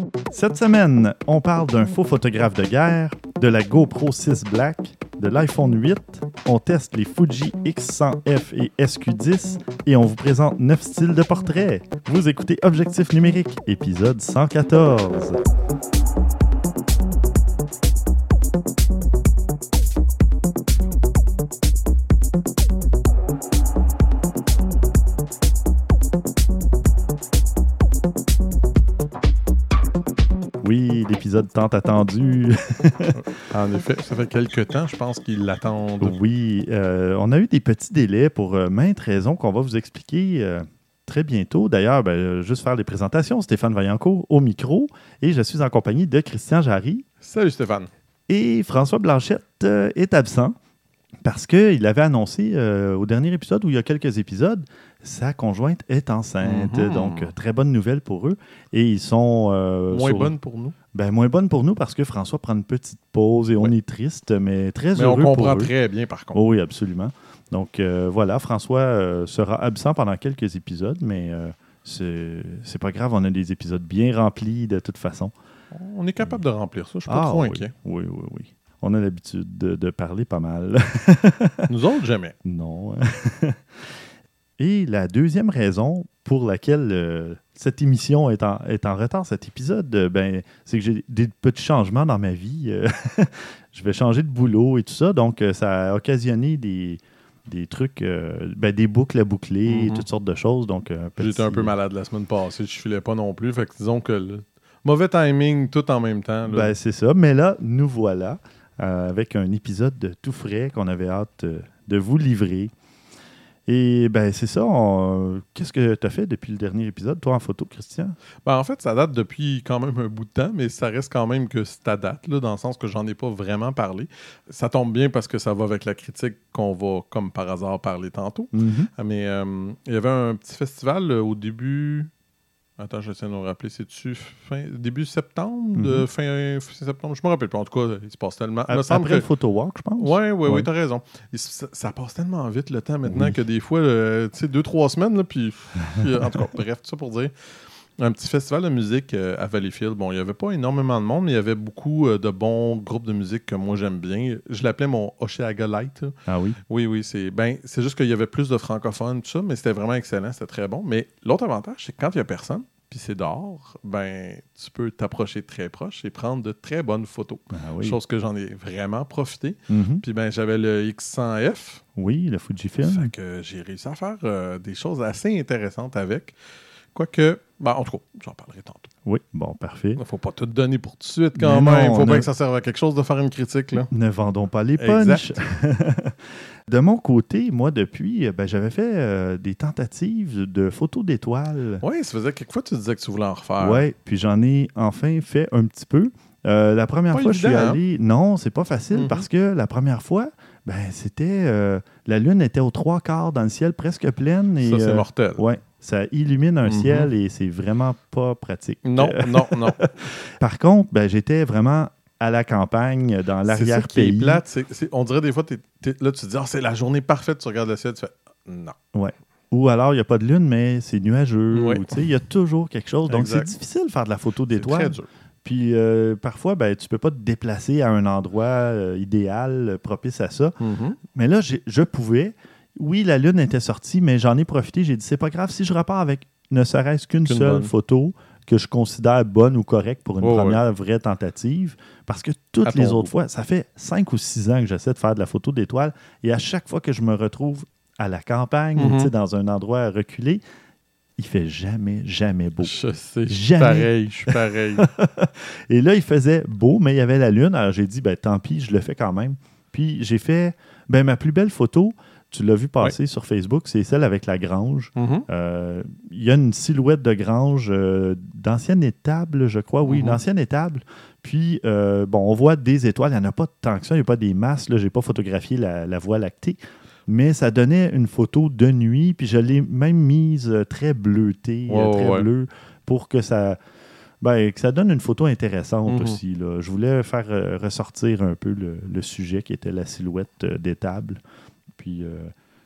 Cette semaine, on parle d'un faux photographe de guerre, de la GoPro 6 Black, de l'iPhone 8, on teste les Fuji X100F et SQ10 et on vous présente 9 styles de portraits. Vous écoutez Objectif numérique, épisode 114. Oui, l'épisode tant attendu. En effet, ça fait quelques temps, je pense qu'ils l'attendent. Oui, on a eu des petits délais pour maintes raisons qu'on va vous expliquer très bientôt. D'ailleurs, juste faire les présentations. Stéphane Vaillancourt au micro et je suis en compagnie de Christian Jarry. Salut Stéphane. Et François Blanchette est absent parce qu'il avait annoncé au dernier épisode, ou il y a quelques épisodes, sa conjointe est enceinte. Mm-hmm. Donc, très bonne nouvelle pour eux. Et ils sont... Moins bonne pour nous. Moins bonne pour nous parce que François prend une petite pause et on est triste, mais très Mais heureux on comprend pour eux. très bien, par contre. Oh oui, absolument. Donc, voilà, François sera absent pendant quelques épisodes, mais c'est pas grave, on a des épisodes bien remplis de toute façon. On est capable de remplir ça, je suis pas trop oui. inquiet. Oui. On a l'habitude de parler pas mal. Nous autres, jamais. Non. Et la deuxième raison pour laquelle cette émission est en retard, cet épisode, c'est que j'ai des petits changements dans ma vie. Je vais changer de boulot et tout ça, donc ça a occasionné des trucs, des boucles à boucler, toutes sortes de choses. Donc, J'étais un peu malade la semaine passée, je filais pas non plus, fait que disons que le mauvais timing tout en même temps. Là. C'est ça, mais là, nous voilà avec un épisode tout frais qu'on avait hâte de vous livrer. Et c'est ça. Qu'est-ce que tu as fait depuis le dernier épisode, toi, en photo, Christian? En fait, ça date depuis quand même un bout de temps, mais ça reste quand même que c'est à date, là, dans le sens que j'en ai pas vraiment parlé. Ça tombe bien parce que ça va avec la critique qu'on va, comme par hasard, parler tantôt. Mm-hmm. Mais il y avait un petit festival au début... Attends, j'essaie de me rappeler. C'est-tu début septembre? Fin septembre? Je me rappelle pas. En tout cas, il se passe tellement... Après le photo walk, je pense. Oui, t'as raison. Ça passe tellement vite le temps maintenant que des fois, 2-3 semaines, là, puis en tout cas, bref, tout ça pour dire. Un petit festival de musique à Valleyfield. Bon, il n'y avait pas énormément de monde, mais il y avait beaucoup de bons groupes de musique que moi j'aime bien. Je l'appelais mon Oshéaga Light. Là. Ah oui? Oui, c'est juste qu'il y avait plus de francophones, tout ça, mais c'était vraiment excellent, c'était très bon. Mais l'autre avantage, c'est que quand il n'y a personne, puis c'est dehors, tu peux t'approcher très proche et prendre de très bonnes photos. Ah oui. Chose que j'en ai vraiment profité. Mm-hmm. Puis j'avais le X100F. Oui, le Fujifilm. Fait que j'ai réussi à faire des choses assez intéressantes avec. Quoique, en tout cas, j'en parlerai tantôt. Oui, bon, parfait. Il ne faut pas tout donner pour tout de suite quand même. Il faut bien que ça serve à quelque chose de faire une critique. Là. Ne vendons pas les punchs. De mon côté, moi, depuis, j'avais fait des tentatives de photos d'étoiles. Oui, ça faisait quelques fois que tu disais que tu voulais en refaire. Oui, puis j'en ai enfin fait un petit peu. La première pas fois, évident, je suis allé... Non, c'est pas facile parce que la première fois, c'était... la lune était aux 3/4 dans le ciel, presque pleine. Et, ça, c'est mortel. Oui, ça illumine un ciel et c'est vraiment pas pratique. Non. Par contre, j'étais vraiment à la campagne, dans l'arrière-pays. C'est ça qui est plate. On dirait des fois, là, tu te dis, c'est la journée parfaite, tu regardes le ciel, tu fais, non. Ouais. Ou alors, il n'y a pas de lune, mais c'est nuageux. Ouais. Il y a toujours quelque chose. Donc, Exact. c'est difficile de faire de la photo d'étoiles. C'est très dur. Puis, parfois, tu ne peux pas te déplacer à un endroit idéal, propice à ça. Mm-hmm. Mais là, je pouvais. Oui, la lune était sortie, mais j'en ai profité. J'ai dit, c'est pas grave si je repars avec ne serait-ce qu'une seule bonne photo que je considère bonne ou correcte pour une première vraie tentative. Parce que toutes les autres fois, ça fait 5 ou 6 ans que j'essaie de faire de la photo d'étoiles. Et à chaque fois que je me retrouve à la campagne, dans un endroit reculé, il fait jamais beau. Je sais, jamais. Je suis pareil. Et là, il faisait beau, mais il y avait la lune. Alors, j'ai dit, tant pis, je le fais quand même. Puis, j'ai fait ma plus belle photo. Tu l'as vu passer sur Facebook, c'est celle avec la grange. Il y a une silhouette de grange d'ancienne étable, je crois. Oui, une ancienne étable. Puis, on voit des étoiles. Il n'y en a pas tant que ça. Il n'y a pas des masses. Je n'ai pas photographié la Voie lactée. Mais ça donnait une photo de nuit. Puis, je l'ai même mise très bleutée, très bleue, pour que ça donne une photo intéressante aussi. Là. Je voulais faire ressortir un peu le sujet qui était la silhouette d'étable. Puis,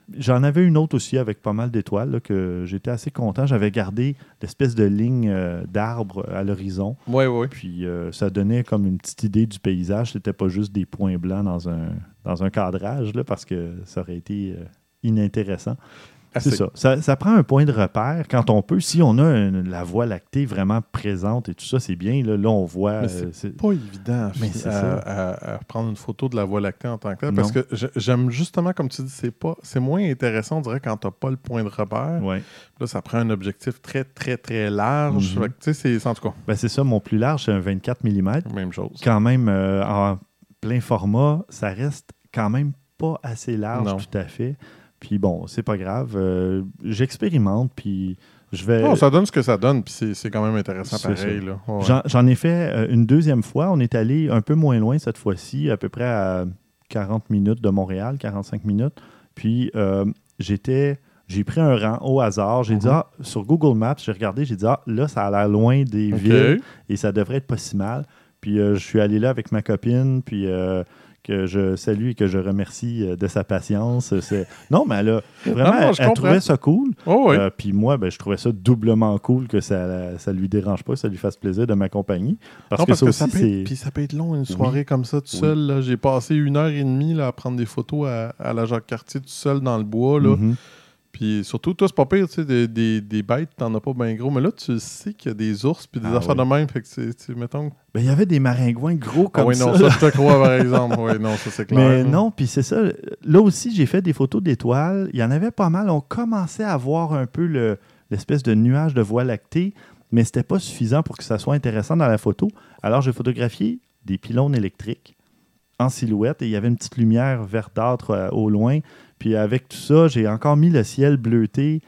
J'en avais une autre aussi avec pas mal d'étoiles là, que j'étais assez content. J'avais gardé l'espèce de ligne d'arbres à l'horizon. Oui, oui. Puis ça donnait comme une petite idée du paysage. C'était pas juste des points blancs dans un cadrage là, parce que ça aurait été inintéressant. C'est ça. Ça prend un point de repère quand on peut. Si on a la Voie lactée vraiment présente et tout ça, c'est bien. Là on voit... Mais c'est pas évident à prendre une photo de la Voie lactée en tant que tel. Parce que j'aime justement, comme tu dis, c'est moins intéressant, on dirait, quand tu n'as pas le point de repère. Ouais. Là, ça prend un objectif très, très, très large. Mm-hmm. Tu sais, c'est en tout cas. Ben, c'est ça. Mon plus large, c'est un 24 mm. Même chose. Quand même, en plein format, ça reste quand même pas assez large tout à fait. Puis bon, c'est pas grave. J'expérimente, puis je vais... ça donne ce que ça donne, puis c'est quand même intéressant pareil. Là. Ouais. J'en ai fait une deuxième fois. On est allé un peu moins loin cette fois-ci, à peu près à 40 minutes de Montréal, 45 minutes. Puis j'ai pris un rang au hasard. J'ai dit, sur Google Maps, j'ai regardé, j'ai dit, là, ça a l'air loin des villes et ça devrait être pas si mal. Puis je suis allé là avec ma copine, puis... que je salue et que je remercie de sa patience. Non, mais elle trouvait ça cool. Oh, oui. Puis moi, je trouvais ça doublement cool que ça lui dérange pas, que ça lui fasse plaisir de m'accompagner. Parce que ça peut être long, une soirée comme ça, tout seul. Là. J'ai passé 1h30 là, à prendre des photos à la Jacques-Cartier tout seul dans le bois. Là. Mm-hmm. Puis surtout, toi, c'est pas pire, tu sais, des bêtes, t'en as pas bien gros. Mais là, tu sais qu'il y a des ours puis des affaires de même. Fait que mettons... il y avait des maringouins gros comme ça. Oui, non, ça, je te crois, par exemple. Oui, non, ça, c'est clair. Mais non, puis c'est ça. Là aussi, j'ai fait des photos d'étoiles. Il y en avait pas mal. On commençait à voir un peu l'espèce de nuage de Voie lactée, mais c'était pas suffisant pour que ça soit intéressant dans la photo. Alors, j'ai photographié des pylônes électriques en silhouette et il y avait une petite lumière verdâtre au loin. Puis avec tout ça, j'ai encore mis le ciel bleuté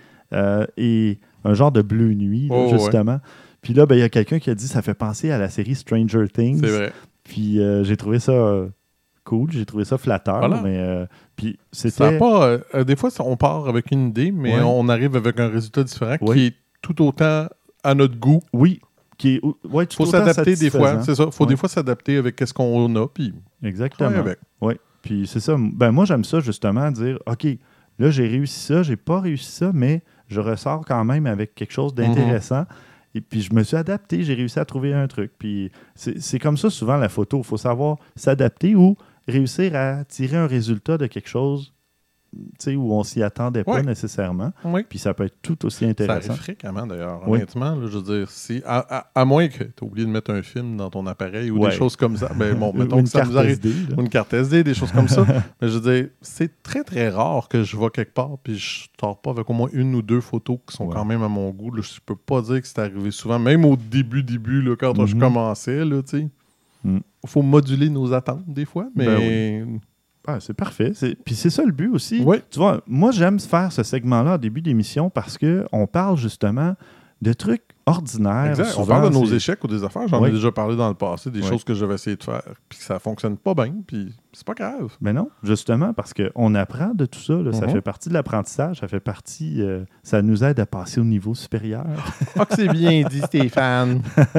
et un genre de bleu nuit, là, justement. Ouais. Puis là, il y a quelqu'un qui a dit ça fait penser à la série Stranger Things. C'est vrai. Puis j'ai trouvé ça cool, j'ai trouvé ça flatteur. Voilà. Mais puis c'était... Ça pas, des fois, on part avec une idée, mais on arrive avec un résultat différent qui est tout autant à notre goût. Oui. Il faut s'adapter des fois. C'est ça. Il faut des fois s'adapter avec ce qu'on a. Puis exactement. Oui. Puis c'est ça. Moi, j'aime ça, justement, dire OK, là, j'ai réussi ça, j'ai pas réussi ça, mais je ressors quand même avec quelque chose d'intéressant. Mm-hmm. Et puis, je me suis adapté, j'ai réussi à trouver un truc. Puis, c'est comme ça, souvent, la photo. Il faut savoir s'adapter ou réussir à tirer un résultat de quelque chose où on s'y attendait pas nécessairement. Oui. Puis ça peut être tout aussi intéressant. Ça arrive fréquemment, d'ailleurs. Honnêtement, là, je veux dire, à moins que tu aies oublié de mettre un film dans ton appareil ou des choses comme ça. Ben, bon, mettons que ça nous arrive. Ou une carte SD, des choses comme ça. Mais je veux dire, c'est très, très rare que je vais quelque part puis je sors pas avec au moins une ou deux photos qui sont quand même à mon goût. Là. Je peux pas dire que c'est arrivé souvent. Même au début, là, quand je commençais, là, tu sais. Faut moduler nos attentes des fois, mais... c'est parfait. Puis c'est ça le but aussi. Oui. Tu vois, moi, j'aime faire ce segment-là au début d'émission parce qu'on parle justement de trucs ordinaires. Exact. Souvent, on parle de nos échecs ou des affaires. J'en ai déjà parlé dans le passé, des choses que j'avais essayé de faire, puis que ça ne fonctionne pas bien, puis c'est pas grave. Mais non, justement, parce qu'on apprend de tout ça. Là, ça fait partie de l'apprentissage, ça fait partie... ça nous aide à passer au niveau supérieur. Ah, que c'est bien dit, Stéphane!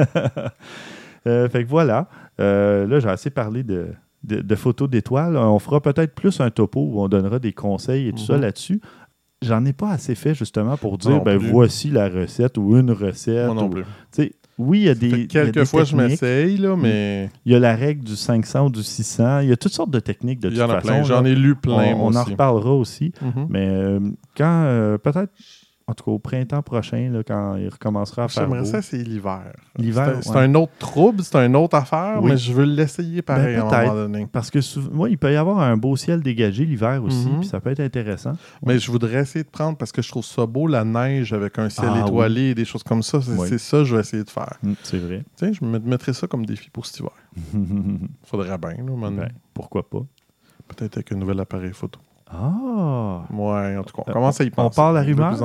Fait que voilà. Là, j'ai assez parlé de photos d'étoiles. On fera peut-être plus un topo où on donnera des conseils et tout ça là-dessus. J'en ai pas assez fait justement pour dire voici la recette ou une recette. Moi non plus. Oui, il y a des quelques fois je m'essaye, là, mais... Il y a la règle du 500 ou du 600. Il y a toutes sortes de techniques de toute façon. Plein. J'en ai lu plein, on en reparlera aussi. Mais quand peut-être... En tout cas, au printemps prochain, là, quand il recommencera à faire beau. J'aimerais ça, c'est l'hiver. L'hiver, c'est un autre trouble, c'est une autre affaire, mais je veux l'essayer pareil à un moment donné. Parce que souvent, il peut y avoir un beau ciel dégagé l'hiver aussi, puis ça peut être intéressant. Mais je voudrais essayer de prendre, parce que je trouve ça beau, la neige avec un ciel étoilé et des choses comme ça. C'est ça que je vais essayer de faire. C'est vrai. Tiens, je me mettrais ça comme défi pour cet hiver. Faudrait bien, là, maintenant. Pourquoi pas? Peut-être avec un nouvel appareil photo. Ah! Ouais, en tout cas, on commence à y penser. On parle la rumeur?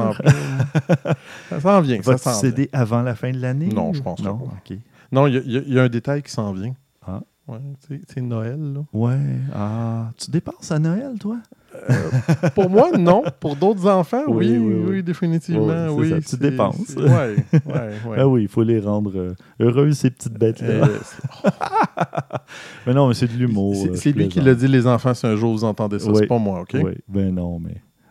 Ça s'en vient. Va-tu céder avant la fin de l'année? Non, je pense pas. OK. Non, il y a un détail qui s'en vient. Ah. Ouais, c'est Noël, là. Ouais. Ah. Tu dépenses à Noël, toi? Pour moi, non. Pour d'autres enfants, oui, définitivement. Oui, tu dépenses. Oui. Ah oui, il faut les rendre heureuses, ces petites bêtes-là. Mais non, mais c'est de l'humour. C'est lui qui l'a dit, les enfants, si un jour vous entendez ça, c'est pas moi, OK? Oui, ben non, mais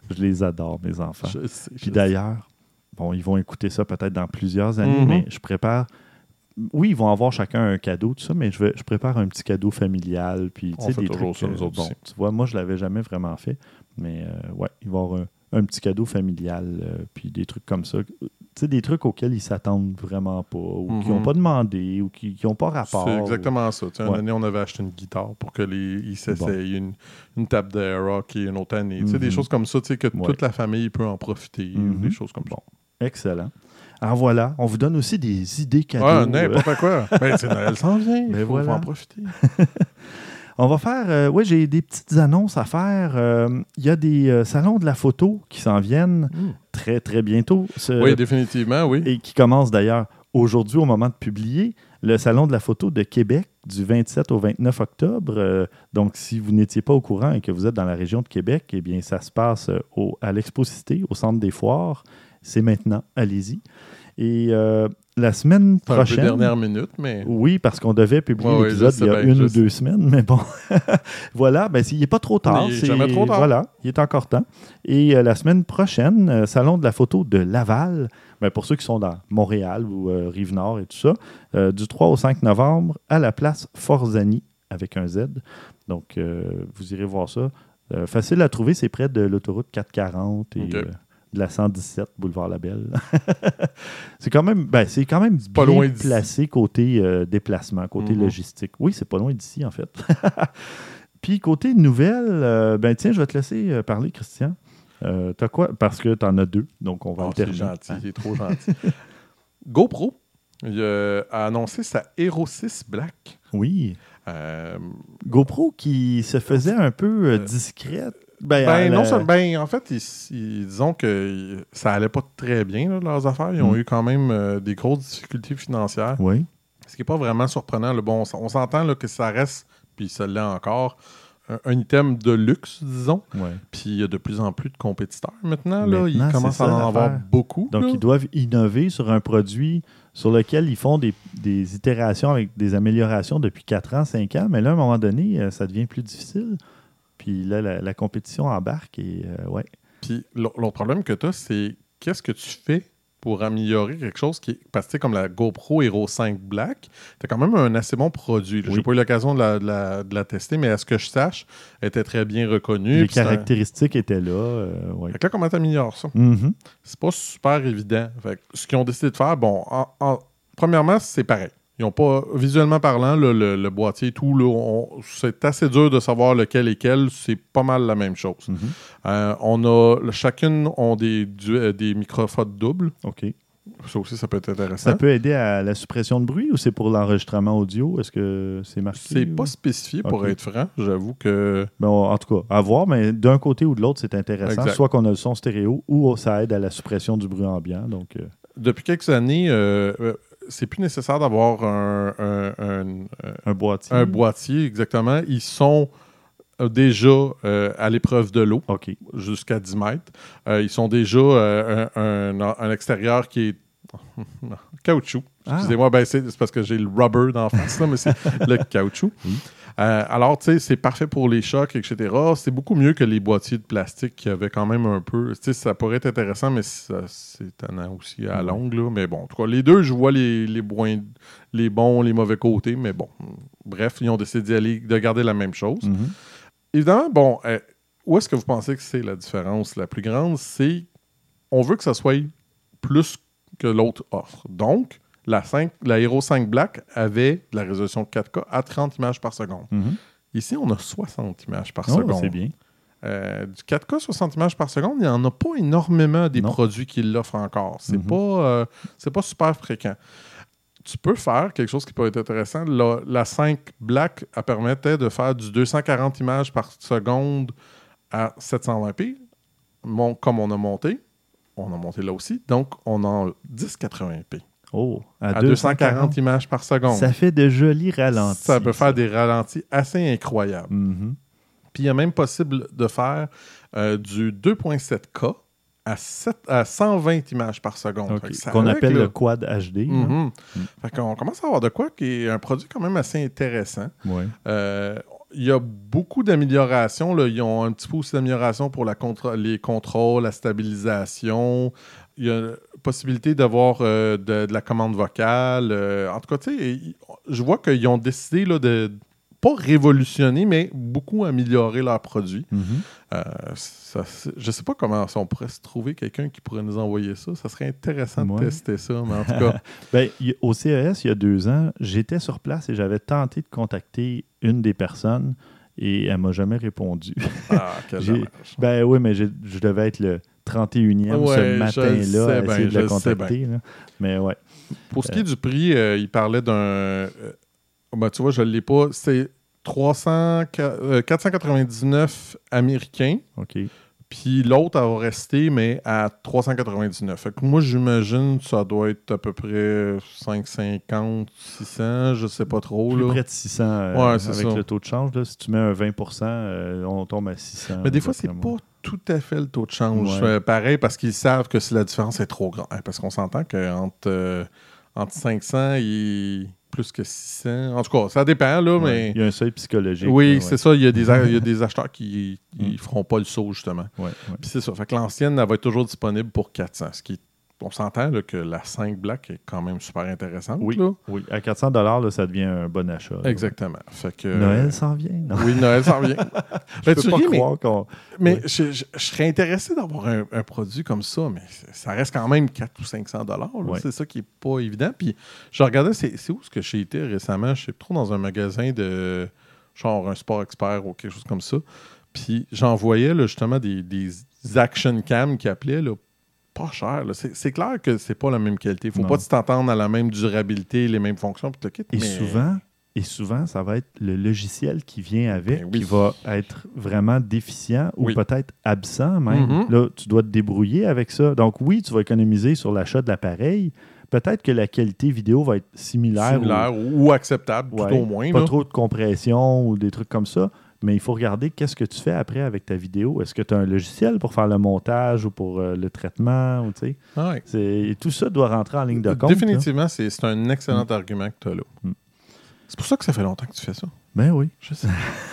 Je les adore, mes enfants. Je sais. Puis d'ailleurs, bon, ils vont écouter ça peut-être dans plusieurs années, mais je prépare... Oui, ils vont avoir chacun un cadeau, tout ça, mais je prépare un petit cadeau familial. Puis, On fait des toujours trucs, ça, nous autres aussi. tu vois, moi, je ne l'avais jamais vraiment fait. Mais ouais, ils vont avoir un petit cadeau familial, puis des trucs comme ça. Tu sais, des trucs auxquels ils s'attendent vraiment pas, ou qui n'ont pas demandé, ou qui n'ont pas rapport. C'est exactement ça. Une année, on avait acheté une guitare pour que ils s'essayent, une table de rock et une autre année. Des choses comme ça, que toute la famille peut en profiter, des choses comme ça. Excellent. Alors voilà, on vous donne aussi des idées cadeaux. Ah, n'importe quoi. Ben, Noël s'en vient, il faut en profiter. On va faire... oui, j'ai des petites annonces à faire. Il y a des salons de la photo qui s'en viennent très, très bientôt. Oui, définitivement, oui. Et qui commencent d'ailleurs aujourd'hui au moment de publier. Le salon de la photo de Québec du 27 au 29 octobre. Donc, si vous n'étiez pas au courant et que vous êtes dans la région de Québec, eh bien, ça se passe à l'Expo-Cité, au Centre des Foires. C'est maintenant, allez-y. Et la semaine prochaine... Un peu dernière minute, mais... Oui, parce qu'on devait publier l'épisode il y a une ou 2 semaines, mais bon. Voilà, ben, il n'est pas trop tard. Il n'est jamais trop tard. Voilà, il est encore temps. Et la semaine prochaine, Salon de la photo de Laval, ben, pour ceux qui sont dans Montréal ou Rive-Nord et tout ça, du 3 au 5 novembre, à la place Forzani, avec un Z. Donc, vous irez voir ça. Facile à trouver, c'est près de l'autoroute 440 et... de la 117, boulevard Labelle. c'est quand même bien pas bien loin placé côté déplacement, côté logistique. Oui, c'est pas loin d'ici, en fait. Puis, côté nouvelles, tiens, je vais te laisser parler, Christian. T'as quoi? Parce que t'en as 2, donc on va alterner. C'est gentil, c'est trop gentil. GoPro a annoncé sa Hero 6 Black. Oui. GoPro qui se faisait un peu discrète. En fait, disons que ça allait pas très bien, là, leurs affaires. Ils ont eu quand même des grosses difficultés financières. Oui. Ce qui n'est pas vraiment surprenant. Là. Bon, on s'entend là, que ça reste, puis ça l'est encore, un item de luxe, disons. Ouais. Puis il y a de plus en plus de compétiteurs maintenant. Ils commencent à en avoir beaucoup. Donc, ils doivent innover sur un produit sur lequel ils font des itérations avec des améliorations depuis 4 ans, 5 ans. Mais là, à un moment donné, ça devient plus difficile. Puis là, la compétition embarque et ouais. Puis l'autre problème que tu as, c'est qu'est-ce que tu fais pour améliorer quelque chose qui est... Parce que comme la GoPro Hero 5 Black, tu as quand même un assez bon produit. Oui. J'ai pas eu l'occasion de la tester, mais à ce que je sache, elle était très bien reconnue. Les caractéristiques étaient là. Ouais. Fait que là, comment tu améliores ça? C'est pas super évident. Fait que ce qu'ils ont décidé de faire, bon, premièrement, c'est pareil. Ils n'ont pas, visuellement parlant, le boîtier et tout, c'est assez dur de savoir lequel est quel. C'est pas mal la même chose. Chacune ont des microphones doubles. OK. Ça aussi, ça peut être intéressant. Ça peut aider à la suppression de bruit ou c'est pour l'enregistrement audio? Est-ce que c'est marqué? C'est pas spécifié, pour être franc. J'avoue que... En tout cas, à voir, mais d'un côté ou de l'autre, c'est intéressant. Exact. Soit qu'on a le son stéréo ou ça aide à la suppression du bruit ambiant. Donc, depuis quelques années... c'est plus nécessaire d'avoir un boîtier. Un boîtier, exactement. Ils sont déjà à l'épreuve de l'eau, jusqu'à 10 mètres. Ils sont déjà un extérieur qui est caoutchouc. Excusez-moi, c'est parce que j'ai le rubber dans la face, là, mais c'est le caoutchouc. Alors, tu sais, c'est parfait pour les chocs, etc. C'est beaucoup mieux que les boîtiers de plastique qui avaient quand même un peu... Tu sais, ça pourrait être intéressant, mais c'est tannant aussi à longue, là. Mais bon, en tout cas, les deux, je vois les bons, les mauvais côtés, mais bon. Bref, ils ont décidé de garder la même chose. Évidemment, bon, où est-ce que vous pensez que c'est la différence la plus grande? C'est, on veut que ça soit plus que l'autre offre. Donc, la Hero 5 Black avait de la résolution 4K à 30 images par seconde. Ici, on a 60 images par seconde. C'est bien. Du 4K 60 images par seconde, il n'y en a pas énormément des produits qui l'offrent encore. C'est pas super fréquent. Tu peux faire quelque chose qui peut être intéressant. La 5 Black, elle permettait de faire du 240 images par seconde à 720p. Comme on a monté là aussi. Donc, on a 1080p. Oh, à 240 images par seconde. Ça fait de jolis ralentis. Ça peut faire des ralentis assez incroyables. Puis, il est même possible de faire du 2.7K à 120 images par seconde. Qu'on appelle le Quad HD. Fait qu'on commence à avoir de quoi qui est un produit quand même assez intéressant. il y a beaucoup d'améliorations. Là. Ils ont un petit peu aussi d'amélioration pour les contrôles, la stabilisation. Il y a la possibilité d'avoir de la commande vocale. En tout cas, tu sais, je vois qu'ils ont décidé là, de pas révolutionner, mais beaucoup améliorer leurs produits. Je ne sais pas comment on pourrait se trouver quelqu'un qui pourrait nous envoyer ça. Ça serait intéressant de tester ça, mais en tout cas... Au CES, il y a 2 ans, j'étais sur place et j'avais tenté de contacter une des personnes et elle ne m'a jamais répondu. Ah, quel dommage. Oui, mais je devais être le 31e ce matin-là à essayer de la contacter. Là. Mais ouais. Pour ce qui est du prix, il parlait d'un... tu vois, je ne l'ai pas. C'est 499 américains. OK. Puis l'autre, elle va rester, mais à 399. Fait que moi, j'imagine que ça doit être à peu près 550, 600, je sais pas trop. Plus là. près de 600 avec le taux de change. Là, si tu mets un 20%, on tombe à 600. Mais des fois, c'est pas tout à fait le taux de change. Ouais. Pareil, parce qu'ils savent que si la différence est trop grande. Parce qu'on s'entend qu'entre 500 et plus que 600. En tout cas, ça dépend, là, mais... Il y a un seuil psychologique. Oui, là, c'est ça. Il y a des acheteurs qui ne feront pas le saut, justement. Ouais. Puis c'est ça. Fait que l'ancienne, elle va être toujours disponible pour 400. Ce qui, on s'entend là, que la 5 Black est quand même super intéressante. Oui, là. oui. À 400 $, ça devient un bon achat. Là. Exactement. Fait que, Noël s'en vient. Non? Oui, Noël s'en vient. Je peux pas croire qu'on... Mais je serais intéressé d'avoir un produit comme ça, mais ça reste quand même 400 ou 500 $. C'est ça qui n'est pas évident. Puis je regardais, c'est où ce que j'ai été récemment? Je sais trop dans un magasin de genre un Sport Expert ou quelque chose comme ça. Puis j'en voyais là, justement des action cam qui appelaient là, pas cher. Là. C'est clair que c'est pas la même qualité. Faut pas t'entendre à la même durabilité, les mêmes fonctions. Puis Et souvent, ça va être le logiciel qui vient avec, qui va être vraiment déficient ou peut-être absent même. Là, tu dois te débrouiller avec ça. Donc oui, tu vas économiser sur l'achat de l'appareil. Peut-être que la qualité vidéo va être similaire ou acceptable, tout au moins. Pas trop de compression ou des trucs comme ça. Mais il faut regarder qu'est-ce que tu fais après avec ta vidéo. Est-ce que tu as un logiciel pour faire le montage ou pour le traitement? Ou, tout ça doit rentrer en ligne de compte. Définitivement, c'est un excellent argument que tu as là. C'est pour ça que ça fait longtemps que tu fais ça. Ben oui. Je sais.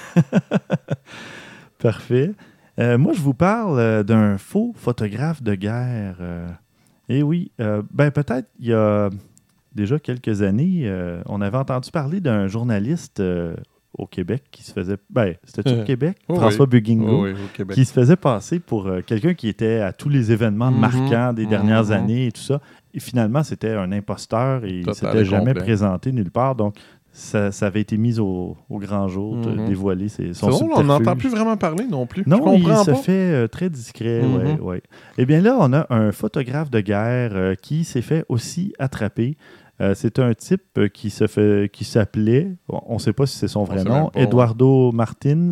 Parfait. Moi, je vous parle d'un faux photographe de guerre. Eh oui, peut-être il y a déjà quelques années, on avait entendu parler d'un journaliste au Québec qui se faisait... c'était-tu au Québec? François Bugingo, qui se faisait passer pour quelqu'un qui était à tous les événements marquants des dernières années et tout ça. Et finalement, c'était un imposteur et il ne s'était jamais présenté nulle part. Donc, ça avait été mis au grand jour, de dévoiler son subterfuge. On n'entend plus vraiment parler non plus. Non, il se fait très discret. Ouais. Eh bien là, on a un photographe de guerre qui s'est fait aussi attraper. C'est un type qui s'appelait, on ne sait pas si c'est son vrai nom, Eduardo Martins,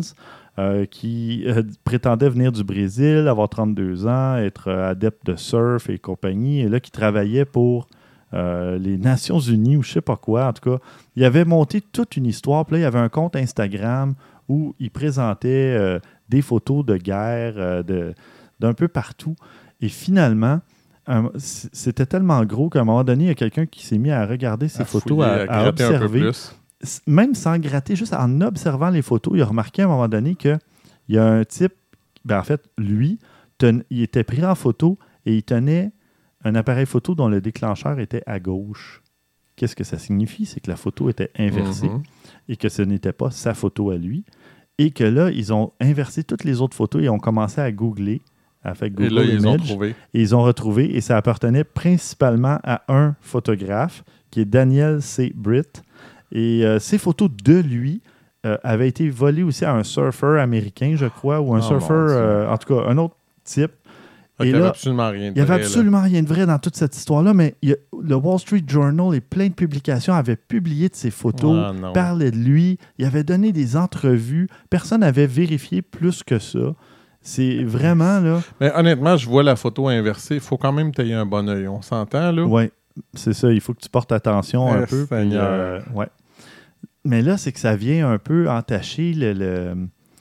qui prétendait venir du Brésil, avoir 32 ans, être adepte de surf et compagnie, et là, qui travaillait pour les Nations Unies ou je ne sais pas quoi. En tout cas, il avait monté toute une histoire. Puis là, il y avait un compte Instagram où il présentait des photos de guerre d'un peu partout. Et finalement, c'était tellement gros qu'à un moment donné, il y a quelqu'un qui s'est mis à regarder ces photos, à observer. Même sans gratter, juste en observant les photos, il a remarqué à un moment donné qu'il y a un type, en fait, lui, il était pris en photo et il tenait un appareil photo dont le déclencheur était à gauche. Qu'est-ce que ça signifie? C'est que la photo était inversée et que ce n'était pas sa photo à lui. Et que là, ils ont inversé toutes les autres photos et ont commencé à googler. Et là, ils ont trouvé. Et ils ont retrouvé et ça appartenait principalement à un photographe qui est Daniel C. Britt. Et ces photos de lui avaient été volées aussi à un surfeur américain, je crois, ou un surfeur, en tout cas, un autre type. Il n'y avait absolument rien de vrai. Il n'y avait absolument rien de vrai dans toute cette histoire-là, mais le Wall Street Journal et plein de publications avaient publié de ces photos, parlaient de lui, il avait donné des entrevues. Personne n'avait vérifié plus que ça. C'est vraiment, là... Mais honnêtement, je vois la photo inversée. Il faut quand même tailler un bon œil. On s'entend, là? Oui, c'est ça. Il faut que tu portes attention un peu. Puis, ouais. Mais là, c'est que ça vient un peu entacher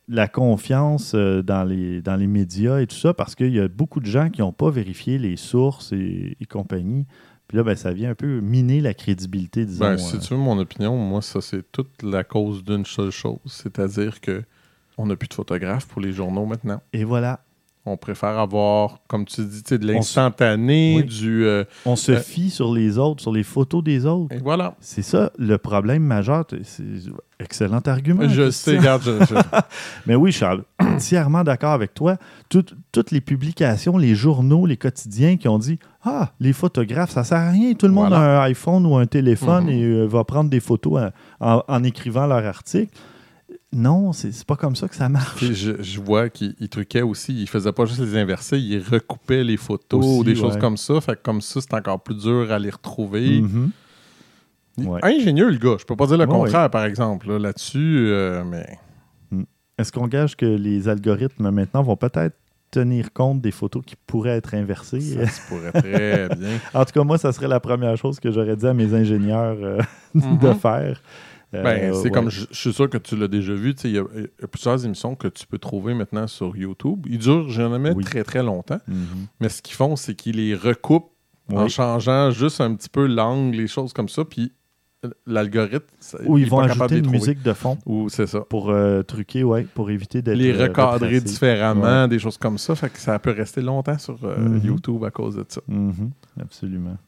la confiance dans les médias et tout ça, parce qu'il y a beaucoup de gens qui n'ont pas vérifié les sources et compagnie. Puis là, ben, ça vient un peu miner la crédibilité, disons. Ben, si tu veux mon opinion, moi, ça, c'est toute la cause d'une seule chose. C'est-à-dire que on n'a plus de photographes pour les journaux maintenant. Et voilà. On préfère avoir, comme tu dis, de l'instantané, on se fie sur les autres, sur les photos des autres. Et voilà. C'est ça le problème majeur. C'est excellent argument. Je sais, regarde. Mais oui, Charles, entièrement d'accord avec toi. Toutes les publications, les journaux, les quotidiens qui ont dit « Ah, les photographes, ça sert à rien. Tout le monde a un iPhone ou un téléphone et va prendre des photos en écrivant leur article. » Non, c'est pas comme ça que ça marche. Je vois qu'il truquait aussi. Il faisait pas juste les inversés, il recoupait les photos aussi, ou des choses comme ça. Fait que comme ça, c'est encore plus dur à les retrouver. Ingénieux, le gars. Je peux pas dire le contraire, par exemple, là-dessus, mais... Est-ce qu'on gage que les algorithmes, maintenant, vont peut-être tenir compte des photos qui pourraient être inversées? Ça se pourrait très bien. En tout cas, moi, ça serait la première chose que j'aurais dit à mes ingénieurs de faire. C'est comme, je suis sûr que tu l'as déjà vu, il y a plusieurs émissions que tu peux trouver maintenant sur YouTube. Ils durent jamais très très longtemps, mais ce qu'ils font, c'est qu'ils les recoupent en changeant juste un petit peu l'angle, les choses comme ça, puis l'algorithme, ou ils vont ajouter une musique de fond c'est ça. Pour truquer, pour éviter d'être les recadrer différemment, des choses comme ça, fait que ça peut rester longtemps sur YouTube à cause de ça. Absolument.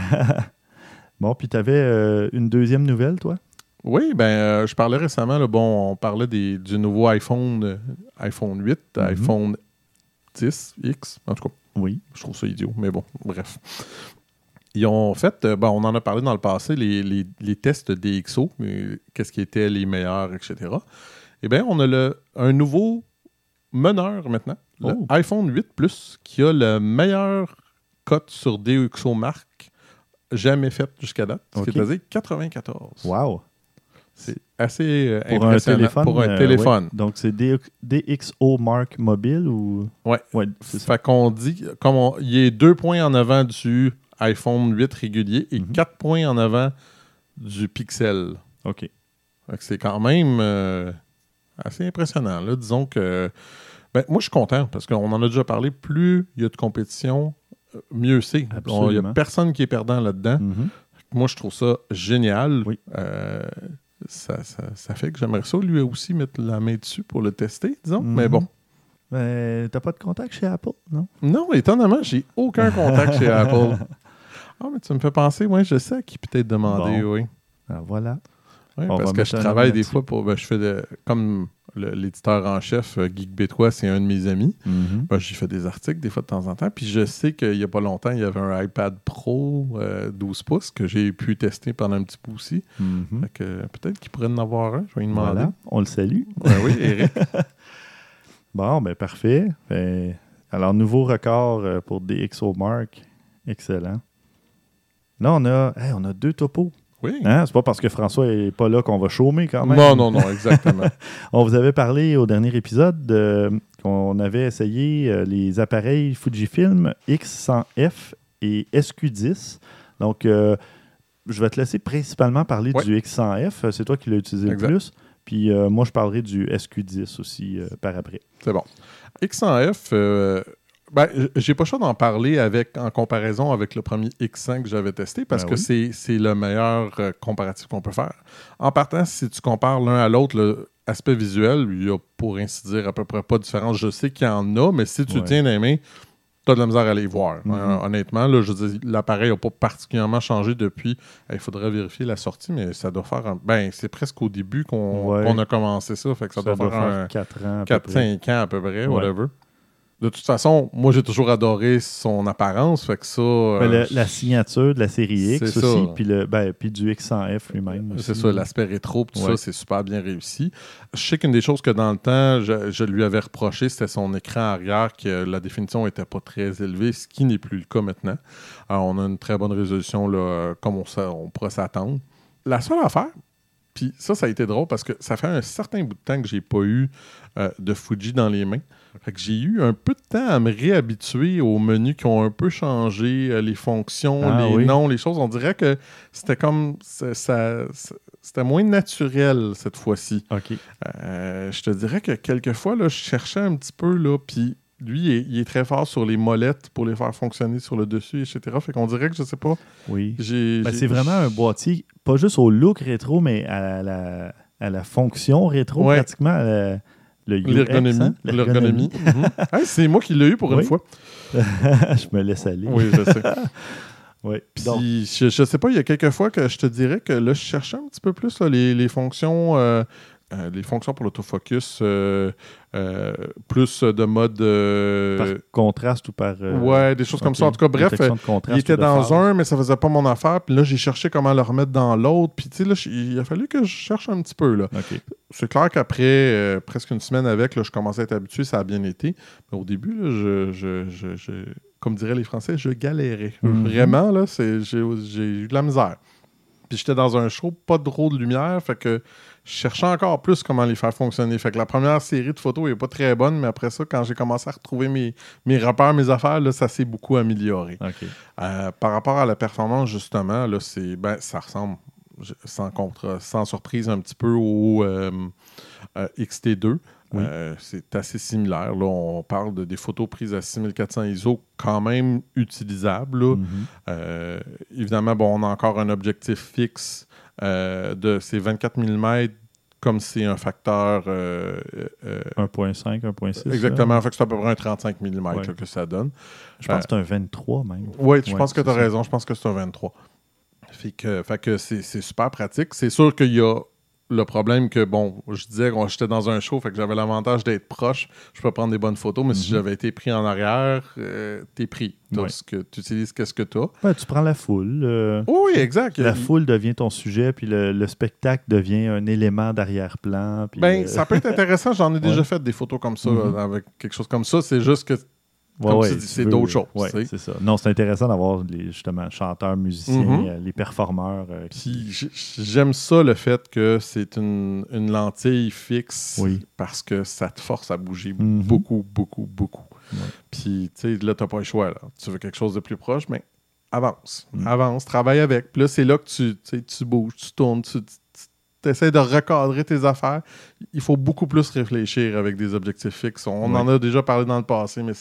Bon, puis tu avais une deuxième nouvelle, toi? Oui, je parlais récemment, on parlait du nouveau iPhone 8, iPhone 10X, en tout cas. Oui. Je trouve ça idiot, mais bon, bref. Ils ont fait, on en a parlé dans le passé, les tests DxO, qu'est-ce qui était les meilleurs, etc. Eh bien, on a un nouveau meneur maintenant, l'iPhone 8 Plus, qui a le meilleur cote sur DxOMark jamais fait jusqu'à date, c'est-à-dire 94. Wow! C'est assez impressionnant pour un téléphone. Donc, c'est DxOMark mobile ou... Oui. C'est ça. Fait qu'on dit, il est 2 points en avant du iPhone 8 régulier et 4 points en avant du Pixel. OK. Fait que c'est quand même assez impressionnant. Là. Disons que... moi, je suis content parce qu'on en a déjà parlé. Plus il y a de compétition, mieux c'est. Il n'y a personne qui est perdant là-dedans. Moi, je trouve ça génial. Oui. Ça fait que j'aimerais ça, lui aussi, mettre la main dessus pour le tester, disons. Mais bon. Mais t'as pas de contact chez Apple, non? Non, étonnamment, j'ai aucun contact chez Apple. Ah, mais tu me fais penser, je sais à qui peut-être demander, oui. Ah, voilà. Oui, parce que je travaille des fois pour... je fais comme l'éditeur en chef, Geek Bétois, c'est un de mes amis. J'y fais des articles des fois de temps en temps. Puis je sais qu'il n'y a pas longtemps, il y avait un iPad Pro 12 pouces que j'ai pu tester pendant un petit peu aussi. Fait que peut-être qu'il pourrait en avoir un. Je vais lui demander. Voilà, on le salue. Oui, Eric. Bon, parfait. Alors, nouveau record pour DxOMark. Excellent. Là, on a 2 topos. Oui. C'est pas parce que François n'est pas là qu'on va chômer quand même. Non, exactement. On vous avait parlé au dernier épisode qu'on avait essayé les appareils Fujifilm X100F et SQ10. Donc, je vais te laisser principalement parler du X100F. C'est toi qui l'as utilisé le plus. Puis moi, je parlerai du SQ10 aussi par après. C'est bon. X100F... j'ai pas le choix d'en parler en comparaison avec le premier X100 que j'avais testé parce que c'est le meilleur comparatif qu'on peut faire. En partant, si tu compares l'un à l'autre, l'aspect visuel, il y a pour ainsi dire à peu près pas de différence. Je sais qu'il y en a, mais si tu le tiens dans les mains, tu as de la misère à les voir. Honnêtement, là, je veux dire, l'appareil n'a pas particulièrement changé depuis. Il faudrait vérifier la sortie, mais ça doit faire... c'est presque au début qu'on a commencé ça. Fait que ça doit faire 4-5 ans à peu près, whatever. De toute façon, moi, j'ai toujours adoré son apparence. Fait que ça... la signature de la série X aussi, puis du X100F lui-même. C'est ça, l'aspect rétro, tout ça, c'est super bien réussi. Je sais qu'une des choses que dans le temps, je lui avais reproché, c'était son écran arrière, que la définition n'était pas très élevée, ce qui n'est plus le cas maintenant. Alors, on a une très bonne résolution, là, comme on pourrait s'attendre. La seule affaire, Puis ça a été drôle parce que ça fait un certain bout de temps que j'ai pas eu de Fuji dans les mains. Fait que j'ai eu un peu de temps à me réhabituer aux menus qui ont un peu changé, les fonctions, noms, les choses. On dirait que c'était comme... C'était moins naturel cette fois-ci. OK. Je te dirais que quelquefois, là, je cherchais un petit peu, là, puis lui, il est très fort sur les molettes pour les faire fonctionner sur le dessus, etc. Fait qu'on dirait que, je sais pas... Oui. C'est vraiment un boîtier, pas juste au look rétro, mais à la fonction rétro, pratiquement. L'ergonomie. Hey, c'est moi qui l'ai eu pour une fois. Je me laisse aller. Oui, je sais. Oui. Puis, je sais pas, il y a quelques fois que je te dirais que là, je cherchais un petit peu plus là, les fonctions... les fonctions pour l'autofocus, plus de mode... par contraste ou par... des choses comme ça. En tout cas, bref, il était dans un, mais ça faisait pas mon affaire. Puis là, j'ai cherché comment le remettre dans l'autre. Puis tu sais, là, il a fallu que je cherche un petit peu. Là. Okay. C'est clair qu'après presque une semaine avec, là, je commençais à être habitué, ça a bien été. Mais au début, là, comme diraient les Français, je galérais. Vraiment, là, j'ai eu de la misère. Puis j'étais dans un show, pas trop de lumière, fait que je cherchais encore plus comment les faire fonctionner. Fait que la première série de photos n'est pas très bonne, mais après ça, quand j'ai commencé à retrouver mes repères, mes affaires, là, ça s'est beaucoup amélioré. Okay. Par rapport à la performance, justement, là, ça ressemble, sans surprise, un petit peu au XT2. Oui. C'est assez similaire. Là, on parle des photos prises à 6400 ISO quand même utilisables. Évidemment, on a encore un objectif fixe de ces 24 mm comme c'est un facteur... 1.5, 1.6. Exactement. Fait que c'est à peu près un 35 mm que ça donne. Je pense que c'est un 23 même. Oui, je pense que tu as raison. Je pense que c'est un 23. Fait que c'est super pratique. C'est sûr qu'il y a le problème que, je disais que j'étais dans un show, fait que j'avais l'avantage d'être proche. Je peux prendre des bonnes photos, mais si j'avais été pris en arrière, t'es pris. Tu utilises qu'est-ce que tu as. Tu prends la foule. Oui, exact. La foule devient ton sujet, puis le spectacle devient un élément d'arrière-plan. Puis, ça peut être intéressant. J'en ai déjà fait des photos comme ça, avec quelque chose comme ça. C'est juste que comme tu dis, c'est d'autres choses. C'est ça. Non, c'est intéressant d'avoir justement chanteurs, musiciens, les performeurs. J'aime ça, le fait que c'est une lentille fixe parce que ça te force à bouger beaucoup, beaucoup, beaucoup. Puis, tu sais, là, t'as pas le choix. Là. Tu veux quelque chose de plus proche, mais avance. Avance, travaille avec. Puis là, c'est là que tu bouges, tu tournes, tu essaies de recadrer tes affaires. Il faut beaucoup plus réfléchir avec des objectifs fixes. On en a déjà parlé dans le passé, mais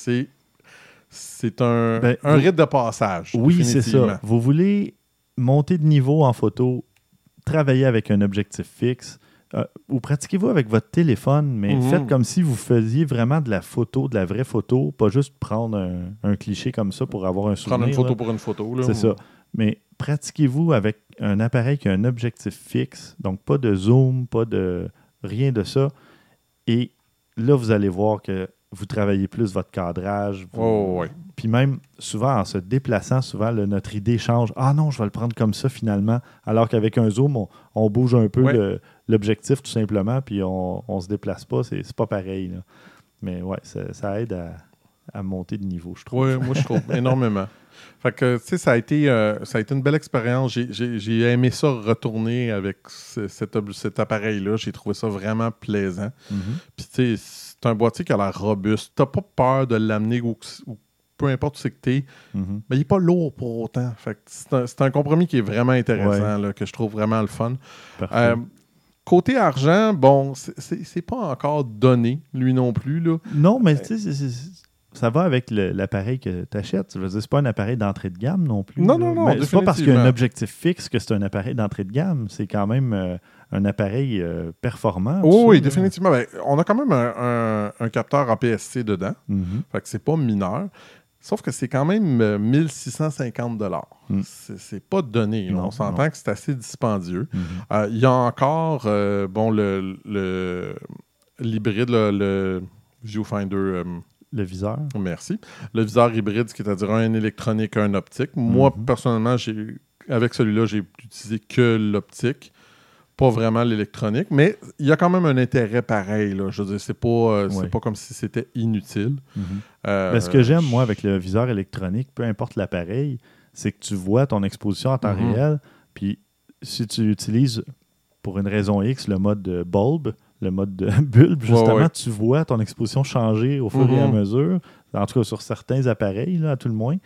c'est un rite de passage. Oui, c'est ça. Vous voulez monter de niveau en photo, travailler avec un objectif fixe, ou pratiquez-vous avec votre téléphone, mais faites comme si vous faisiez vraiment de la photo, de la vraie photo, pas juste prendre un cliché comme ça pour avoir un souvenir. Prendre une photo pour une photo. Là. C'est ça. Mais pratiquez-vous avec un appareil qui a un objectif fixe, donc pas de zoom, pas de rien de ça. Et là, vous allez voir que vous travaillez plus votre cadrage. Puis même, souvent, en se déplaçant, notre idée change. Ah non, je vais le prendre comme ça finalement. Alors qu'avec un zoom, on bouge un peu l'objectif tout simplement, puis on se déplace pas. C'est pas pareil. Là. Mais ça aide à monter de niveau, je trouve. Oui, moi, je trouve énormément. Fait que, tu sais, ça a été une belle expérience. J'ai aimé ça retourner avec cet appareil-là. J'ai trouvé ça vraiment plaisant. Puis, tu sais, c'est un boîtier qui a l'air robuste. T'as pas peur de l'amener ou peu importe où c'est que t'es. Mais il n'est pas lourd pour autant. Fait que c'est un compromis qui est vraiment intéressant, là, que je trouve vraiment le fun. Côté argent, c'est pas encore donné, lui non plus. Là. Non, mais tu sais, ça va avec l'appareil que tu achètes. Je veux dire, c'est pas un appareil d'entrée de gamme non plus. Non. Mais c'est pas parce qu'il y a un objectif fixe que c'est un appareil d'entrée de gamme. C'est quand même un appareil performant. Oui, définitivement. On a quand même un capteur APS-C dedans. Fait que c'est pas mineur. Sauf que c'est quand même 1650 $. C'est pas donné. On s'entend que c'est assez dispendieux. Il y a encore l'hybride, le Viewfinder... le viseur. Merci. Le viseur hybride, c'est-à-dire un électronique, un optique. Moi, personnellement, avec celui-là, j'ai utilisé que l'optique, pas vraiment l'électronique, mais il y a quand même un intérêt pareil. Là. Je veux dire, c'est pas comme si c'était inutile. Ce que j'aime, moi, avec le viseur électronique, peu importe l'appareil, c'est que tu vois ton exposition en temps réel, puis si tu utilises pour une raison X, le mode bulb, le mode bulbe, justement, tu vois ton exposition changer au fur et à mesure, en tout cas sur certains appareils, là, à tout le moins.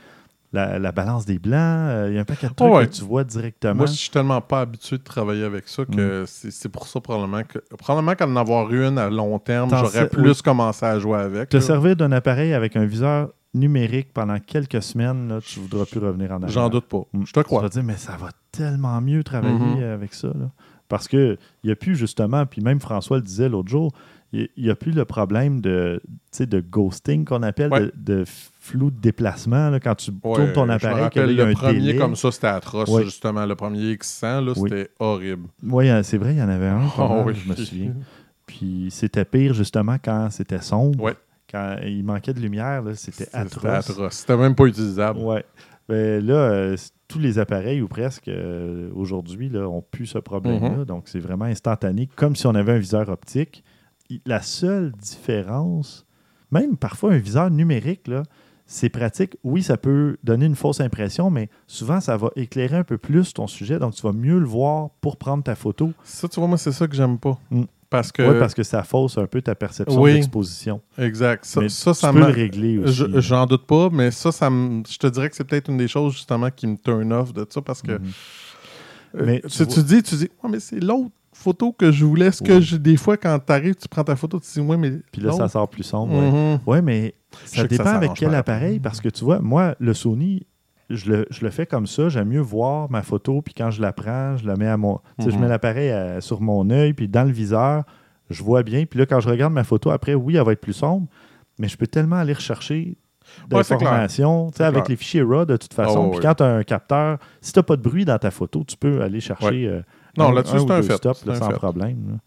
La balance des blancs, il y a un paquet de trucs que tu vois directement. Moi, je suis tellement pas habitué de travailler avec ça que c'est pour ça probablement qu'en avoir une à long terme, j'aurais plus commencé à jouer avec. Te servir d'un appareil avec un viseur numérique pendant quelques semaines, là, tu ne voudras plus revenir en arrière. J'en doute pas. Je te crois. Tu vas dire, mais ça va tellement mieux travailler avec ça. Là. Parce qu'il n'y a plus justement, puis même François le disait l'autre jour, il n'y a plus le problème de ghosting qu'on appelle, de flou de déplacement. Là, quand tu tournes ton appareil, il y a un premier délai. comme ça, c'était atroce, justement. Le premier X100, là, c'était horrible. Oui, c'est vrai, il y en avait un, je me souviens. Puis c'était pire, justement, quand c'était sombre. Oui. Quand il manquait de lumière, là, c'était atroce. C'était même pas utilisable. Oui. Ben, là, tous les appareils, ou presque, aujourd'hui, ont plus ce problème-là. Donc, c'est vraiment instantané, comme si on avait un viseur optique. La seule différence, même parfois un viseur numérique, là, c'est pratique. Oui, ça peut donner une fausse impression, mais souvent, ça va éclairer un peu plus ton sujet, donc tu vas mieux le voir pour prendre ta photo. Ça, tu vois, moi, c'est ça que j'aime pas. Parce que... Oui, parce que ça fausse un peu ta perception d'exposition. Exact. Ça, tu peux le régler aussi. J'en doute pas, mais je te dirais que c'est peut-être une des choses, justement, qui me turn off de ça, parce que... Mais tu dis, mais c'est l'autre photo que je voulais. Des fois, quand tu arrives, tu prends ta photo, tu dis, mais. Puis là, ça sort plus sombre. Oui, mais ça dépend avec quel appareil. Parce que tu vois, moi, le Sony, je le fais comme ça. J'aime mieux voir ma photo. Puis quand je la prends, je la mets à mon. Je mets l'appareil sur mon œil. Puis dans le viseur, je vois bien. Puis là, quand je regarde ma photo, après, oui, elle va être plus sombre. Mais je peux tellement aller rechercher d'informations avec les fichiers RAW de toute façon. Puis quand tu as un capteur, si tu n'as pas de bruit dans ta photo, tu peux aller chercher. Non, là-dessus, c'est un fait. Stop, sans problème.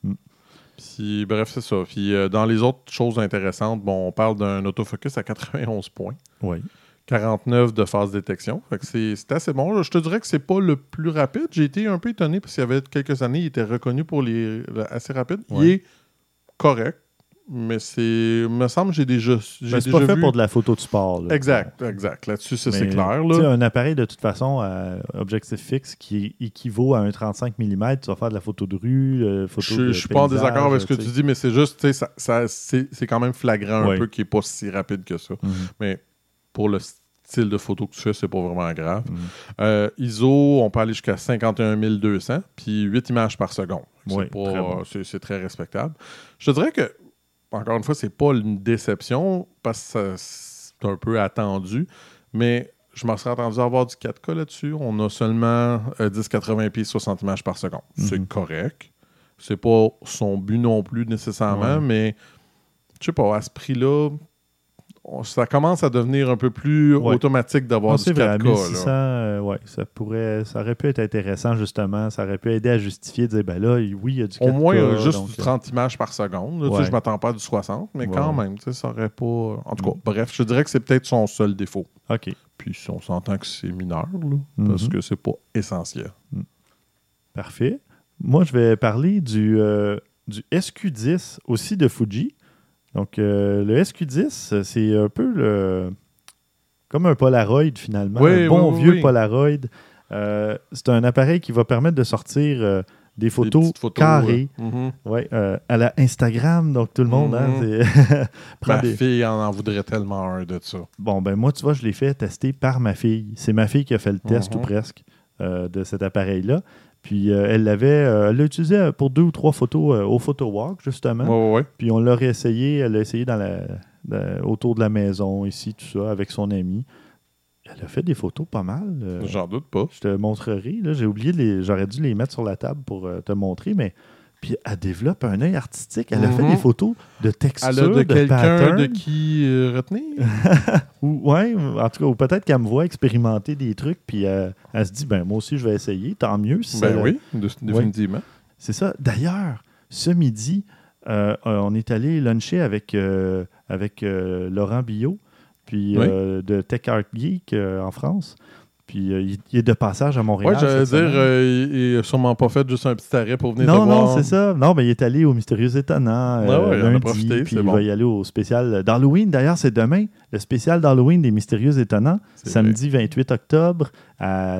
Puis, bref, c'est ça. Puis, dans les autres choses intéressantes, on parle d'un autofocus à 91 points. Oui. 49 de phase détection. Fait que c'est assez bon. Je te dirais que c'est pas le plus rapide. J'ai été un peu étonné parce qu'il y avait quelques années, il était reconnu pour les assez rapides. Ouais. Il est correct. Mais me semble que j'ai déjà c'est pas fait pour de la photo de sport. Là. Exact. Là-dessus, c'est clair. Là. Un appareil, de toute façon, à objectif fixe qui équivaut à un 35 mm, tu vas faire de la photo de rue, Je suis pas en désaccord avec ce que tu dis, mais c'est juste, c'est quand même flagrant un peu qu'il n'est pas si rapide que ça. Mais pour le style de photo que tu fais, c'est pas vraiment grave. ISO, on peut aller jusqu'à 51 200, puis 8 images par seconde. C'est très respectable. Je te dirais que encore une fois, c'est pas une déception parce que c'est un peu attendu, mais je m'en serais attendu à avoir du 4K là-dessus. On a seulement 1080p 60 images par seconde. C'est correct. C'est pas son but non plus nécessairement, mais je sais pas, à ce prix-là, ça commence à devenir un peu plus automatique d'avoir du 4K. À 1600, ça aurait pu être intéressant, justement. Ça aurait pu aider à justifier, de dire, ben là, oui, il y a du 4K. Au moins, juste du 30 images par seconde. Là, je ne m'attends pas à du 60, mais quand même, ça aurait pas... En tout cas, bref, je dirais que c'est peut-être son seul défaut. OK. Puis on s'entend que c'est mineur, là, parce que c'est pas essentiel. Parfait. Moi, je vais parler du SQ10, aussi de Fuji. Donc, le SQ10, c'est un peu comme un Polaroid, finalement. Un vieux Polaroid. C'est un appareil qui va permettre de sortir des photos carrées. À la Instagram, donc tout le monde. Ma fille en voudrait tellement un de ça. Bon, ben moi, tu vois, je l'ai fait tester par ma fille. C'est ma fille qui a fait le test, ou presque, de cet appareil-là. Puis elle l'a utilisé pour 2 ou 3 photos au PhotoWalk, justement. Puis on l'a réessayé. Elle l'a essayé autour de la maison, ici, tout ça, avec son ami. Elle a fait des photos pas mal. J'en doute pas. Je te montrerai. Là, j'ai oublié, j'aurais dû les mettre sur la table pour te montrer, mais puis elle développe un œil artistique. Elle a fait des photos de texture, elle a de quelqu'un pattern. De qui retenir. En tout cas, ou peut-être qu'elle me voit expérimenter des trucs, puis elle se dit, ben moi aussi, je vais essayer. Tant mieux. Si oui, définitivement. C'est ça. D'ailleurs, ce midi, on est allé luncher avec Laurent Billot, puis de Tech Art Geek en France. Puis il est de passage à Montréal. Oui, j'allais dire, il n'a sûrement pas fait juste un petit arrêt pour venir te voir. Non, c'est ça. Non, mais il est allé au Mystérieux Étonnant lundi, il en a profité, puis il va y aller au spécial d'Halloween. D'ailleurs, c'est demain, le spécial d'Halloween des Mystérieux Étonnants, samedi 28 octobre à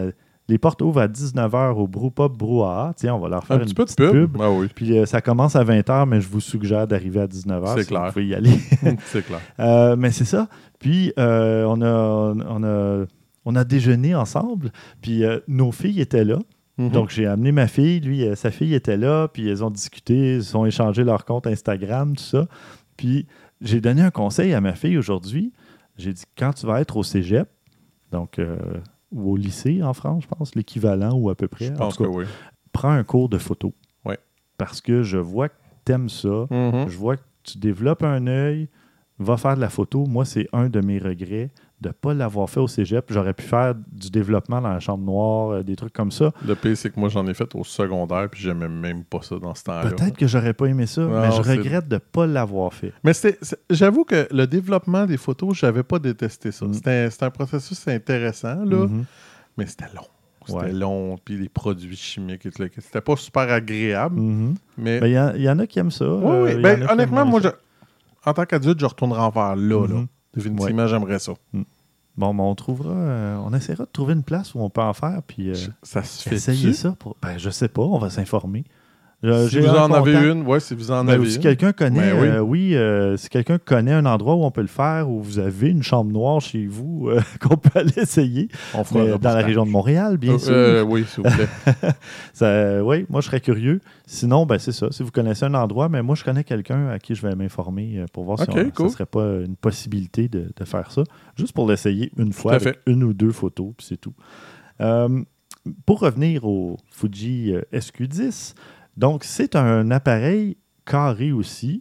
Les portes ouvrent à 19h au Brewpub Brouhaha. Tiens, on va leur faire un petit peu de pub. Ah oui. Puis ça commence à 20h, mais je vous suggère d'arriver à 19h. C'est clair. Vous pouvez y aller. C'est clair. Mais c'est ça. Puis on a déjeuné ensemble. Puis nos filles étaient là. Mm-hmm. Donc, j'ai amené ma fille. Lui, sa fille était là. Puis elles ont discuté. Ils ont échangé leur compte Instagram, tout ça. Puis j'ai donné un conseil à ma fille aujourd'hui. J'ai dit, quand tu vas être au cégep, donc, ou au lycée en France, je pense, l'équivalent ou à peu près. Je pense que oui. Prends un cours de photo. Oui. Parce que je vois que tu aimes ça. Mm-hmm. Je vois que tu développes un œil. Va faire de la photo. Moi, c'est un de mes regrets de ne pas l'avoir fait au cégep. J'aurais pu faire du développement dans la chambre noire, des trucs comme ça. Le pire, c'est que moi, j'en ai fait au secondaire, puis j'aimais même pas ça dans ce temps-là. Peut-être que j'aurais pas aimé ça, mais je regrette de ne pas l'avoir fait. Mais j'avoue que le développement des photos, j'avais pas détesté ça. C'était un processus intéressant, là, mais c'était long. C'était long, puis les produits chimiques, c'était pas super agréable. Mais il y en a qui aiment ça. Oui. Honnêtement, moi, en tant qu'adulte, je retournerai en vers là. Définitivement, j'aimerais ça. Bon, on trouvera, on essaiera de trouver une place où on peut en faire, puis ça se fait essayer ça. Je sais pas, on va s'informer. Si vous en avez une, si vous en avez une. Si quelqu'un connaît, si quelqu'un connaît un endroit où on peut le faire, où vous avez une chambre noire chez vous, qu'on peut aller essayer, on fera dans la région de Montréal, bien sûr. Oui, s'il vous plaît. Oui, moi, je serais curieux. Sinon, c'est ça. Si vous connaissez un endroit, mais moi, je connais quelqu'un à qui je vais m'informer pour voir si ça ne serait pas une possibilité de faire ça. Juste pour l'essayer une fois avec une ou deux photos, puis c'est tout. Pour revenir au Fuji SQ10, donc, c'est un appareil carré aussi.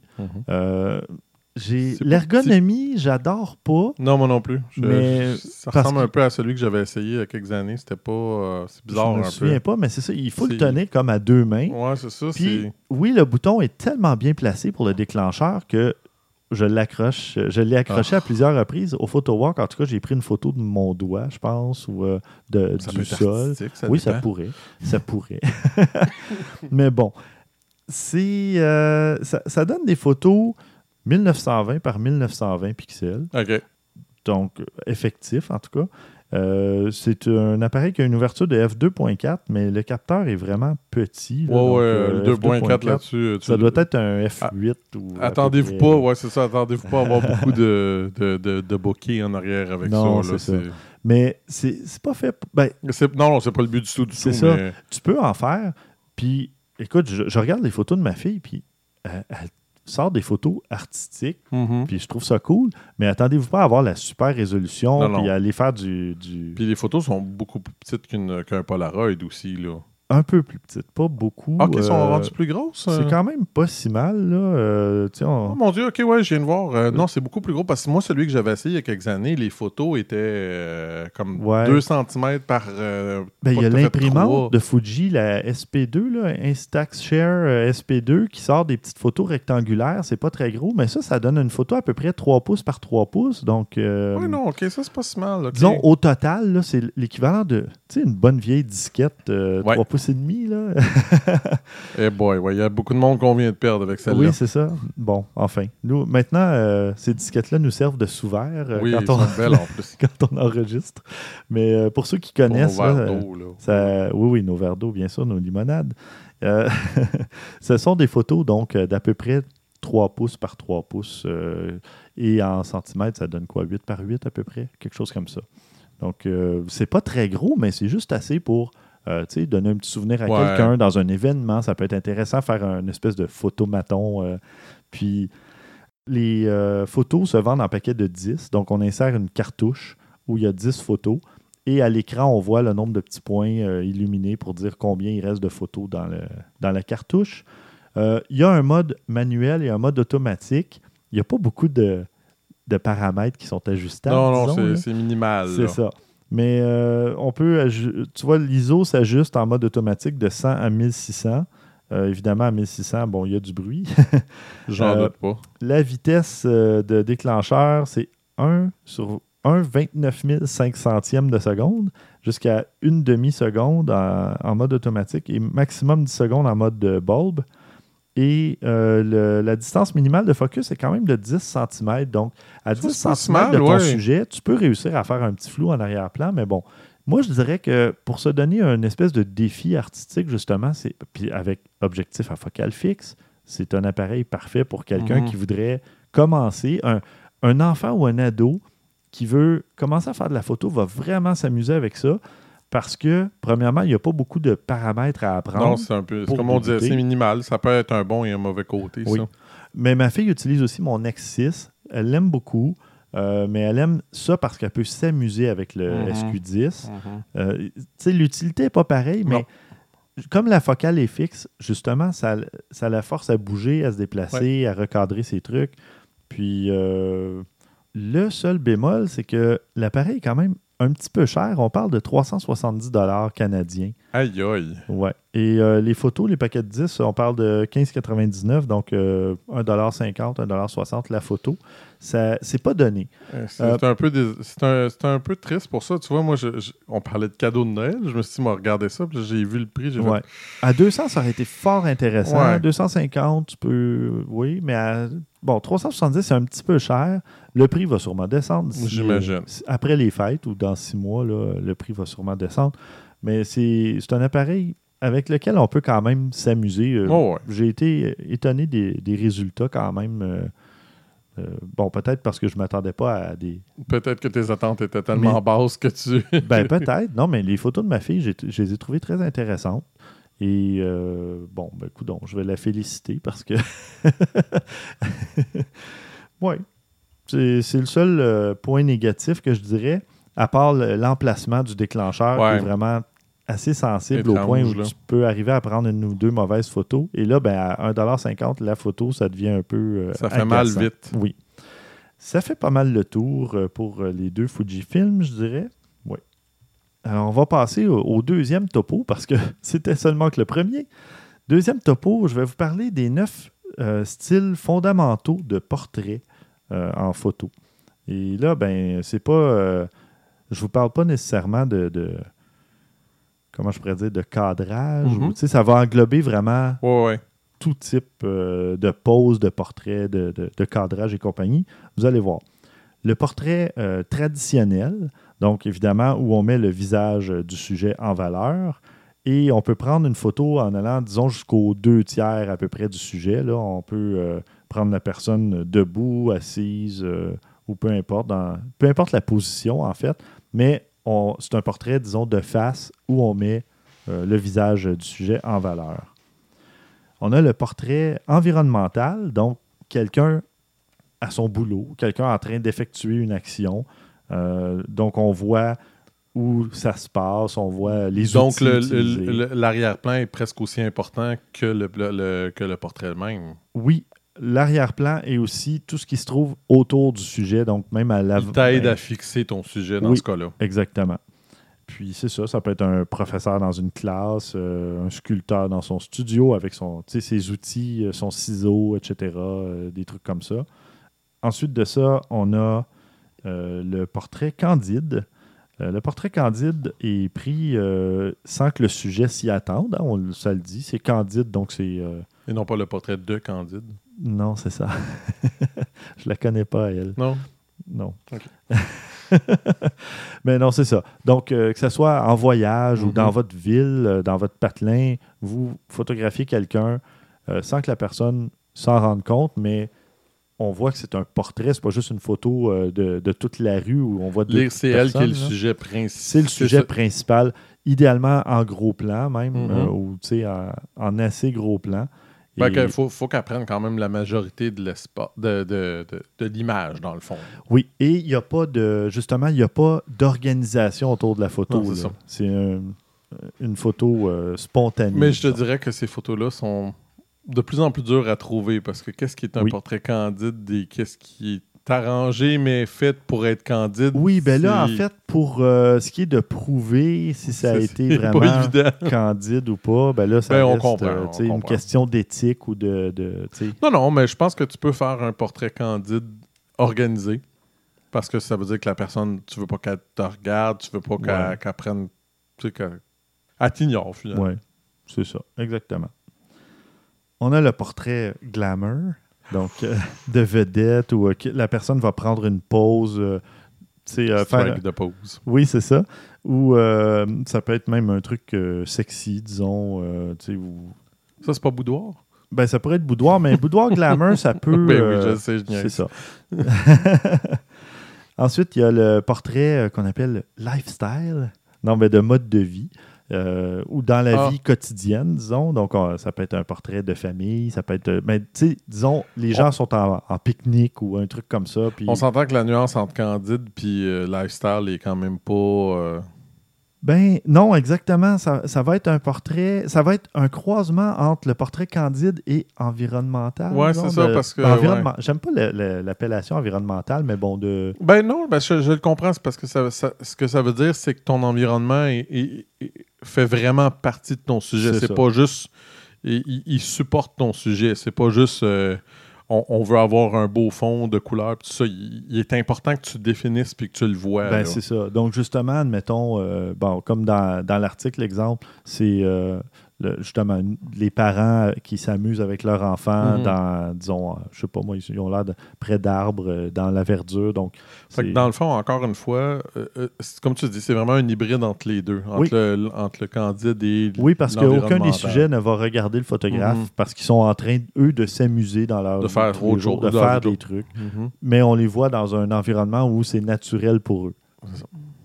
L'ergonomie, j'adore pas. Non, moi non plus. Ça ressemble un peu à celui que j'avais essayé il y a quelques années. C'était pas... c'est bizarre un peu. Je me souviens pas, mais c'est ça. Il faut le tenir comme à deux mains. Ouais, c'est ça. Puis, oui, le bouton est tellement bien placé pour le déclencheur que je l'ai accroché à plusieurs reprises. Au PhotoWalk, en tout cas, j'ai pris une photo de mon doigt, je pense, ou du sol. Oui, ça pourrait. Ça pourrait. Mais bon, ça donne des photos 1920 par 1920 pixels. OK. Donc, effectif, en tout cas. C'est un appareil qui a une ouverture de f2.4, mais le capteur est vraiment petit. Le 2.4 là-dessus. Ça doit être un f8 ou... Attendez-vous pas, c'est ça. Attendez-vous pas à avoir beaucoup de bokeh en arrière avec ça. Non, c'est ça. Mais c'est pas fait... non, c'est pas le but du tout. C'est ça. Mais... Tu peux en faire, puis écoute, je regarde les photos de ma fille, puis elle sort des photos artistiques, puis je trouve ça cool, mais attendez-vous pas à avoir la super résolution, puis à aller faire du... Puis les photos sont beaucoup plus petites qu'un Polaroid aussi, là. Un peu plus petites, pas beaucoup. OK, sont rendues plus grosses? C'est quand même pas si mal, là. Oh mon Dieu, OK, ouais, je viens de voir. Non, c'est beaucoup plus gros, parce que moi, celui que j'avais essayé il y a quelques années, les photos étaient comme 2 cm par... il y a l'imprimante de Fuji, la SP2, là, Instax Share SP2, qui sort des petites photos rectangulaires. C'est pas très gros, mais ça donne une photo à peu près 3 pouces par 3 pouces. Donc, oui, non, OK, ça, c'est pas si mal. Okay. Disons, au total, là, c'est l'équivalent de une bonne vieille disquette 3 pouces et demi, là. Eh boy, il y a beaucoup de monde qu'on vient de perdre avec celle-là. Oui, c'est ça. Bon, enfin. Nous, maintenant, ces disquettes-là nous servent de sous-verre belles en plus. quand on enregistre. Mais pour ceux qui connaissent... Pour nos verres d'eau, là. Oui, nos verres d'eau, bien sûr, nos limonades. Ce sont des photos, donc, d'à peu près 3 pouces par 3 pouces. Et en centimètres, ça donne quoi? 8 par 8 à peu près? Quelque chose comme ça. Donc, c'est pas très gros, mais c'est juste assez pour... donner un petit souvenir à quelqu'un dans un événement, ça peut être intéressant, faire une espèce de photomaton. Puis les photos se vendent en paquets de 10, donc on insère une cartouche où il y a 10 photos et à l'écran, on voit le nombre de petits points illuminés pour dire combien il reste de photos dans la cartouche. Il y a un mode manuel et un mode automatique. Il n'y a pas beaucoup de paramètres qui sont ajustables. Non, c'est minimal. C'est ça. Mais on peut, tu vois, l'ISO s'ajuste en mode automatique de 100 à 1600. Évidemment, à 1600, il y a du bruit. J'en doute pas. La vitesse de déclencheur, c'est 1 sur 1,29 500e de seconde jusqu'à une demi-seconde en mode automatique et maximum 10 secondes en mode bulb. Et la distance minimale de focus est quand même de 10 cm. Donc, à 10 cm de ton sujet, tu peux réussir à faire un petit flou en arrière-plan, mais bon, Moi, je dirais que pour se donner un espèce de défi artistique, justement, puis avec objectif à focale fixe, c'est un appareil parfait pour quelqu'un qui voudrait commencer. Un enfant ou un ado qui veut commencer à faire de la photo va vraiment s'amuser avec ça parce que, premièrement, il n'y a pas beaucoup de paramètres à apprendre. Non, c'est un peu, comme on disait, c'est minimal. Ça peut être un bon et un mauvais côté, oui. ça. Mais ma fille utilise aussi mon X6. Elle l'aime beaucoup. Mais elle aime ça parce qu'elle peut s'amuser avec le SQ10. L'utilité n'est pas pareille, mais comme la focale est fixe, justement, ça la force à bouger, à se déplacer, à recadrer ses trucs. Puis, le seul bémol, c'est que l'appareil est quand même un petit peu cher. On parle de 370 $ canadiens. Aïe, aïe. Ouais. Et les photos, les paquets de 10, on parle de 15,99, donc 1,50 $, 1,60 $ la photo. C'est pas donné. C'est un peu triste pour ça. Tu vois, moi, on parlait de cadeaux de Noël. Je me suis dit, moi, regardez ça. Puis j'ai vu le prix. J'ai fait... À 200, ça aurait été fort intéressant. Ouais. 250, tu peux... Oui, mais à... Bon, 370, c'est un petit peu cher. Le prix va sûrement descendre. J'imagine. Après les fêtes ou dans 6 mois, là, le prix va sûrement descendre. Mais c'est un appareil avec lequel on peut quand même s'amuser. J'ai été étonné des résultats quand même. Bon, peut-être parce que je ne m'attendais pas à des... Peut-être que tes attentes étaient tellement basses que tu... Ben peut-être. Non, mais les photos de ma fille, je les ai trouvées très intéressantes. Et bon, ben écoute, je vais la féliciter parce que... Oui. C'est le seul point négatif que je dirais, à part l'emplacement du déclencheur qui est vraiment assez sensible étrange, au point où tu peux arriver à prendre une ou deux mauvaises photos. Et là, ben, à 1,50 $, la photo, ça devient un peu ça fait mal vite. Oui. Ça fait pas mal le tour pour les deux Fujifilm, je dirais. Oui. Alors, on va passer au deuxième topo parce que c'était seulement que le premier. Deuxième topo, je vais vous parler des 9 styles fondamentaux de portrait en photo. Et là, ben, c'est pas... je vous parle pas nécessairement de comment je pourrais dire, de cadrage. Ça va englober vraiment tout type de pose, de portrait, de cadrage et compagnie. Vous allez voir. Le portrait traditionnel, donc évidemment où on met le visage du sujet en valeur, et on peut prendre une photo en allant, disons, jusqu'aux 2/3 à peu près du sujet. Là, on peut prendre la personne debout, assise, ou peu importe la position, en fait, mais c'est un portrait, disons, de face où on met le visage du sujet en valeur. On a le portrait environnemental, donc quelqu'un à son boulot, quelqu'un en train d'effectuer une action. Donc, on voit où ça se passe, on voit les outils utilisés. Donc, l'arrière-plan est presque aussi important que le portrait même. Oui, l'arrière-plan et aussi tout ce qui se trouve autour du sujet, donc même à l'avant. Il t'aide à fixer ton sujet dans ce cas-là. Exactement. Puis c'est ça peut être un professeur dans une classe, un sculpteur dans son studio avec ses outils, son ciseau, etc., des trucs comme ça. Ensuite de ça, on a le portrait candide. Le portrait candide est pris sans que le sujet s'y attende. Hein, ça le dit, c'est candide, donc c'est... Et non pas le portrait de Candide. Non, c'est ça. Je la connais pas, elle. Non. OK. Mais non, c'est ça. Donc, que ce soit en voyage ou dans votre ville, dans votre patelin, vous photographiez quelqu'un sans que la personne s'en rende compte, mais on voit que c'est un portrait, c'est pas juste une photo de toute la rue où on voit deux personnes. C'est elle qui est le sujet principal. C'est le sujet principal, idéalement en gros plan même, ou en assez gros plan. Il faut qu'elle prenne quand même la majorité de l'espace, de l'image, dans le fond. Oui, et il n'y a pas d'organisation autour de la photo. Non, c'est ça. C'est une photo spontanée. Mais je te dirais que ces photos-là sont de plus en plus dures à trouver parce que qu'est-ce qui est un portrait candide et qu'est-ce qui est arrangé mais fait pour être candide? Oui, ben là, en fait, pour ce qui est de prouver si ça a été vraiment candide ou pas, ben là, ça reste une question d'éthique ou de Non, mais je pense que tu peux faire un portrait candide organisé parce que ça veut dire que la personne, tu veux pas qu'elle te regarde, tu veux pas qu'elle prenne... Tu sais, qu'elle t'ignore, finalement. Oui, c'est ça, exactement. On a le portrait glamour. Donc, de vedette où la personne va prendre une pause. Strike de pause. Oui, c'est ça. Ou ça peut être même un truc sexy, disons. Ça, c'est pas boudoir? Ben, ça pourrait être boudoir, mais boudoir glamour, ça peut... Ben oui, je sais, je c'est ça. Ensuite, il y a le portrait qu'on appelle lifestyle, de mode de vie, ou dans la vie quotidienne, disons. Donc, ça peut être un portrait de famille, ça peut être... Mais tu sais, disons, les gens sont en pique-nique ou un truc comme ça. Puis... On s'entend que la nuance entre Candide et lifestyle est quand même pas... Ben non, exactement. Ça va être un portrait, ça va être un croisement entre le portrait candide et environnemental. Oui, c'est ça, parce que... J'aime pas l'appellation environnementale, mais bon, de... Ben non, je le comprends, c'est parce que ce que ça veut dire, c'est que ton environnement fait vraiment partie de ton sujet. C'est pas juste... Il supporte ton sujet. C'est pas juste... On veut avoir un beau fond de couleur, tout ça. Il est important que tu le définisses puis que tu le vois. Ben, c'est ça. Donc, justement, admettons, comme dans l'article, l'exemple, c'est justement les parents qui s'amusent avec leurs enfants dans, disons, je sais pas moi, ils ont l'air près d'arbres, dans la verdure. Donc, fait que dans le fond, encore une fois, comme tu dis, c'est vraiment un hybride entre les deux, entre le candide et oui, parce qu'aucun des sujets ne va regarder le photographe parce qu'ils sont en train, eux, de s'amuser dans leur de faire autre chose, de faire des trucs. Mais on les voit dans un environnement où c'est naturel pour eux. C'est ça.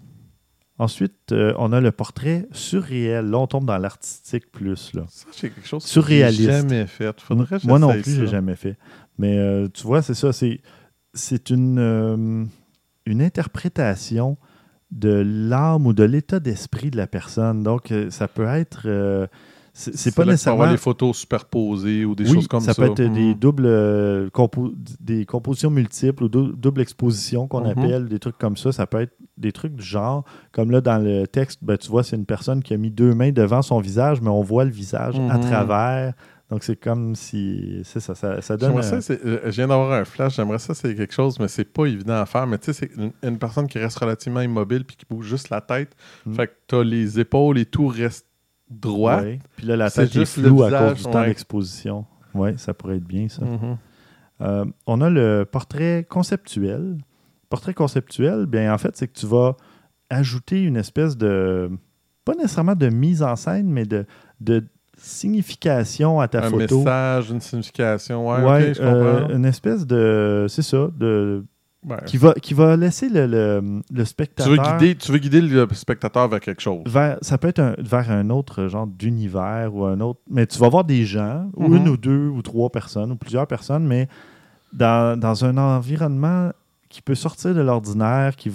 Ensuite, on a le portrait surréel. Là, on tombe dans l'artistique plus. Là. Ça, c'est quelque chose surréaliste. Que j'ai jamais fait. Faudrait que moi non plus, j'ai jamais fait. Mais tu vois, c'est ça. C'est une interprétation de l'âme ou de l'état d'esprit de la personne. Donc, ça peut être... c'est pas nécessairement... avoir les photos superposées ou des choses comme ça. Ça peut être des doubles des compositions multiples ou double exposition qu'on appelle, des trucs comme ça. Ça peut être des trucs du genre, comme là dans le texte, tu vois, c'est une personne qui a mis 2 mains devant son visage, mais on voit le visage à travers. Donc, c'est comme si... C'est ça, ça donne... je viens d'avoir un flash. J'aimerais ça, c'est quelque chose, mais c'est pas évident à faire. Mais tu sais, c'est une personne qui reste relativement immobile puis qui bouge juste la tête. Fait que t'as les épaules et tout reste droit. Ouais. Puis là, la tête est floue à cause du temps d'exposition. Oui, ça pourrait être bien, ça. On a le portrait conceptuel. Portrait conceptuel, bien, en fait, c'est que tu vas ajouter une espèce de... Pas nécessairement de mise en scène, mais de signification à ta photo. Un message, une signification. Ouais, ok, je comprends. Une espèce de... C'est ça, de... Qui va laisser le spectateur... Tu veux guider le spectateur vers quelque chose. Ça peut être vers un autre genre d'univers ou un autre... Mais tu vas voir des gens, ou 1 ou 2 ou 3 personnes, ou plusieurs personnes, mais dans un environnement qui peut sortir de l'ordinaire, qui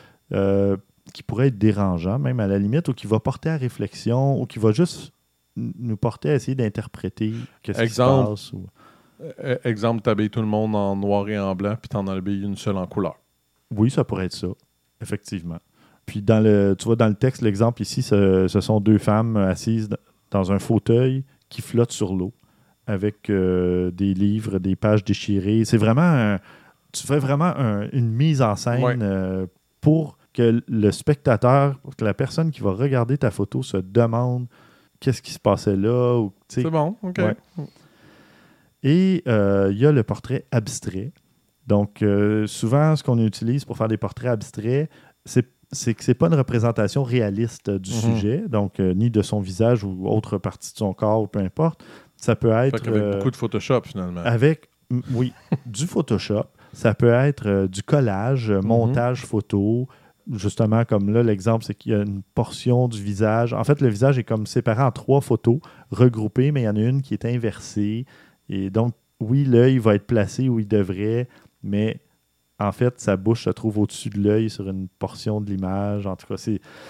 pourrait être dérangeant, même à la limite, ou qui va porter à réflexion, ou qui va juste nous porter à essayer d'interpréter qu'est-ce qui se passe. Exemple, t'habilles tout le monde en noir et en blanc, puis t'en habilles une seule en couleur. Oui, ça pourrait être ça, effectivement. Puis tu vois, dans le texte, l'exemple ici, ce sont 2 femmes assises dans un fauteuil qui flottent sur l'eau, avec des livres, des pages déchirées. C'est vraiment... tu fais vraiment une mise en scène pour que le spectateur, que la personne qui va regarder ta photo se demande qu'est-ce qui se passait là. C'est bon, OK. Ouais. Et il y a le portrait abstrait. Donc, souvent, ce qu'on utilise pour faire des portraits abstraits, c'est que c'est pas une représentation réaliste du sujet, donc ni de son visage ou autre partie de son corps, ou peu importe. Ça peut être... avec beaucoup de Photoshop, finalement. Oui, du Photoshop. Ça peut être du collage, montage photo. Justement, comme là, l'exemple, c'est qu'il y a une portion du visage. En fait, le visage est comme séparé en 3 photos regroupées, mais il y en a une qui est inversée. Et donc, oui, l'œil va être placé où il devrait, mais en fait, sa bouche se trouve au-dessus de l'œil sur une portion de l'image. En tout cas,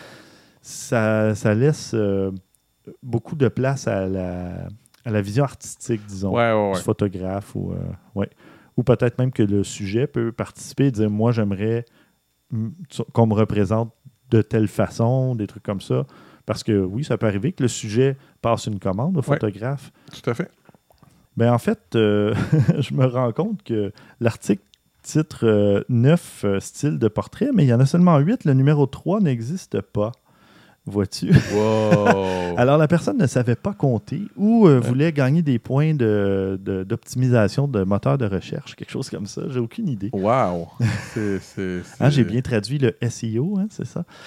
ça laisse beaucoup de place à la vision artistique, disons, du photographe. Ou peut-être même que le sujet peut participer et dire « Moi, j'aimerais qu'on me représente de telle façon, des trucs comme ça. » Parce que oui, ça peut arriver que le sujet passe une commande au photographe. Tout à fait. Ben, en fait, je me rends compte que l'article titre 9 styles de portrait, mais il y en a seulement 8. Le numéro 3 n'existe pas. Vois-tu? Wow. Alors, la personne ne savait pas compter ou voulait gagner des points d'optimisation de moteur de recherche, quelque chose comme ça. J'ai aucune idée. Wow! J'ai bien traduit le SEO, hein, c'est ça?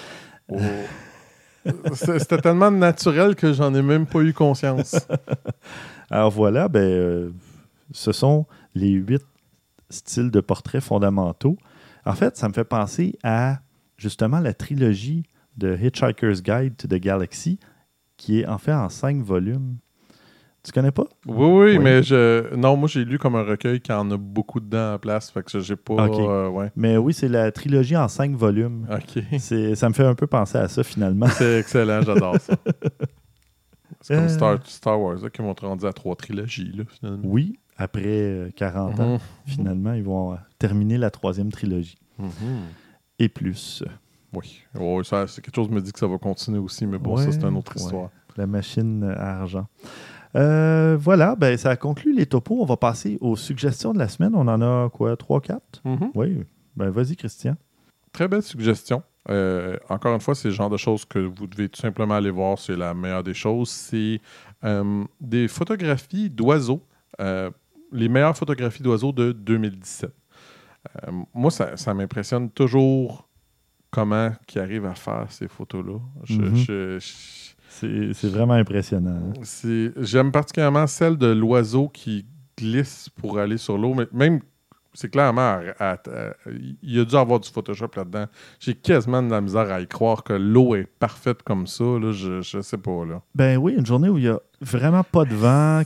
Oh. C'était tellement naturel que j'en ai même pas eu conscience. Alors voilà, ce sont les 8 styles de portraits fondamentaux. En fait, ça me fait penser à justement la trilogie de Hitchhiker's Guide to the Galaxy, qui est en fait en 5 volumes. Tu connais pas? Oui, mais non, moi j'ai lu comme un recueil qui en a beaucoup dedans à place, fait que j'ai pas... Okay. Ouais. Mais oui, c'est la trilogie en 5 volumes. OK. Ça me fait un peu penser à ça, finalement. C'est excellent, j'adore ça. C'est comme Star Wars, là, qui vont te rendre à 3 trilogies, là, finalement. Oui, après 40 ans, finalement, ils vont terminer la 3e trilogie. Et plus. Oui, c'est quelque chose qui me dit que ça va continuer aussi, mais bon, ça, c'est une autre histoire. La machine à argent. Voilà, ça conclut les topos. On va passer aux suggestions de la semaine. On en a quoi, 3-4? Oui, vas-y, Christian. Très belle suggestion. Encore une fois, c'est le genre de choses que vous devez tout simplement aller voir. C'est la meilleure des choses. C'est des photographies d'oiseaux. Les meilleures photographies d'oiseaux de 2017. Moi, ça m'impressionne toujours comment ils arrivent à faire ces photos-là. C'est vraiment impressionnant. Hein? J'aime particulièrement celle de l'oiseau qui glisse pour aller sur l'eau. Mais même, c'est clairement... il y a dû avoir du Photoshop là-dedans. J'ai quasiment de la misère à y croire que l'eau est parfaite comme ça. Là, je sais pas. Là. Ben oui, une journée où il n'y a vraiment pas de vent.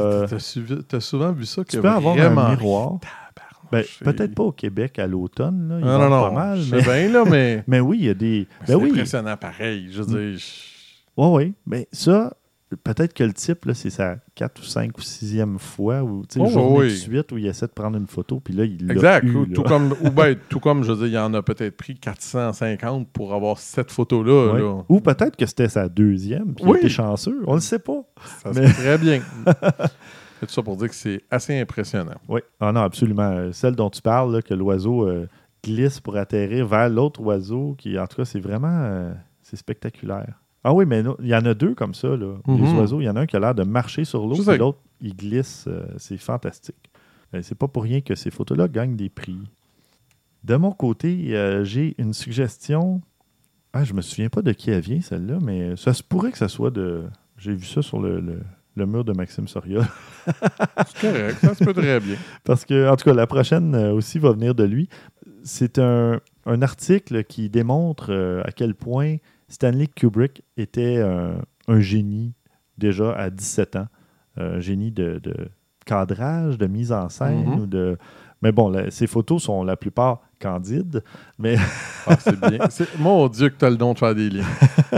T'as souvent vu ça? Tu peux avoir un miroir. Peut-être pas au Québec à l'automne. Là. Non, pas mal. Mais... bien, là, mais... mais oui, il y a des... c'est impressionnant pareil. Je veux dire... Oui. Mais ça, peut-être que le type, là, c'est sa 4 ou 5 ou 6e fois, ou une journée de suite où il essaie de prendre une photo, puis là, il l'a exact. eu, tout comme, je veux dire, il en a peut-être pris 450 pour avoir cette photo-là. Oui. Là. Ou peut-être que c'était sa 2e, puis il était chanceux. On le sait pas. Ça se fait très bien. C'est tout ça pour dire que c'est assez impressionnant. Oui, non, absolument. Celle dont tu parles, là, que l'oiseau glisse pour atterrir vers l'autre oiseau, qui, en tout cas, c'est vraiment c'est spectaculaire. Ah oui, mais il y en a 2 comme ça. Là. Les oiseaux, il y en a un qui a l'air de marcher sur l'eau, et l'autre, il glisse. C'est fantastique. C'est pas pour rien que ces photos-là gagnent des prix. De mon côté, j'ai une suggestion. Je me souviens pas de qui elle vient, celle-là, mais ça se pourrait que ça soit de... J'ai vu ça sur le mur de Maxime Soria. C'est correct, ça se peut très bien. Parce que, en tout cas, la prochaine aussi va venir de lui. C'est un article qui démontre à quel point Stanley Kubrick était un génie déjà à 17 ans. Un génie de cadrage, de mise en scène. Ou de... Mais bon, ces photos sont la plupart candides. Mais... c'est bien. Mon Dieu que tu as le don de faire des liens.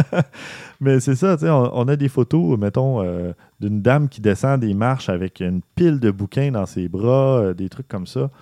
Mais c'est ça, tu sais, on a des photos, mettons, d'une dame qui descend des marches avec une pile de bouquins dans ses bras, des trucs comme ça.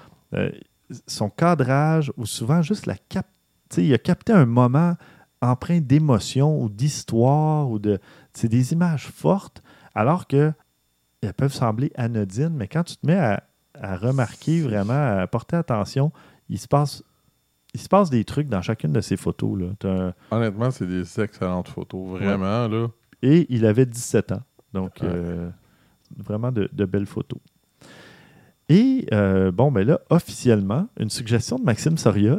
Son cadrage, ou souvent juste tu sais, il a capté un moment empreint d'émotion ou d'histoire, c'est des images fortes, alors qu'elles peuvent sembler anodines, mais quand tu te mets à remarquer vraiment, à porter attention, il se passe des trucs dans chacune de ces photos. Là. Honnêtement, c'est des excellentes photos, vraiment. Ouais. Là. Et il avait 17 ans. Donc, vraiment de belles photos. Et, là, officiellement, une suggestion de Maxime Soria.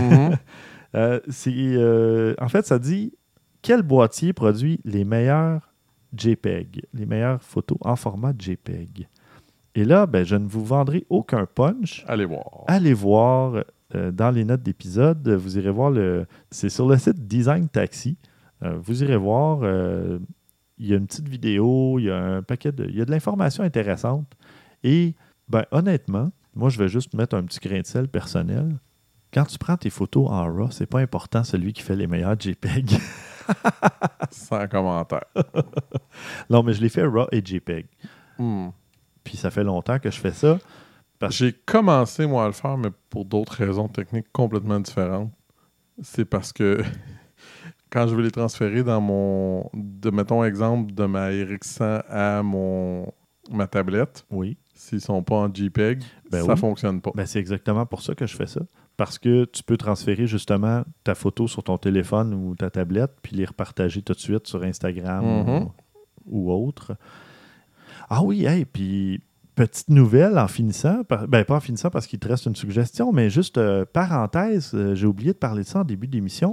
En fait, ça dit quel boîtier produit les meilleurs JPEG, les meilleures photos en format JPEG. Et là, je ne vous vendrai aucun punch. Allez voir. Allez voir dans les notes d'épisode. Vous irez voir c'est sur le site Design Taxi. Vous irez voir. Il y a une petite vidéo. Il y a un paquet il y a de l'information intéressante. Et honnêtement, moi, je vais juste mettre un petit grain de sel personnel. Quand tu prends tes photos en RAW, c'est pas important celui qui fait les meilleurs JPEG. Sans commentaire. Non, mais je les fais RAW et JPEG. Puis ça fait longtemps que je fais ça. J'ai commencé, moi, à le faire, mais pour d'autres raisons techniques complètement différentes. C'est parce que quand je veux les transférer mettons exemple, de ma RX100 à ma tablette, s'ils ne sont pas en JPEG, ça ne fonctionne pas. C'est exactement pour ça que je fais ça. Parce que tu peux transférer justement ta photo sur ton téléphone ou ta tablette, puis les repartager tout de suite sur Instagram ou autre. Ah oui, puis petite nouvelle en finissant, pas en finissant parce qu'il te reste une suggestion, mais juste parenthèse, j'ai oublié de parler de ça en début d'émission.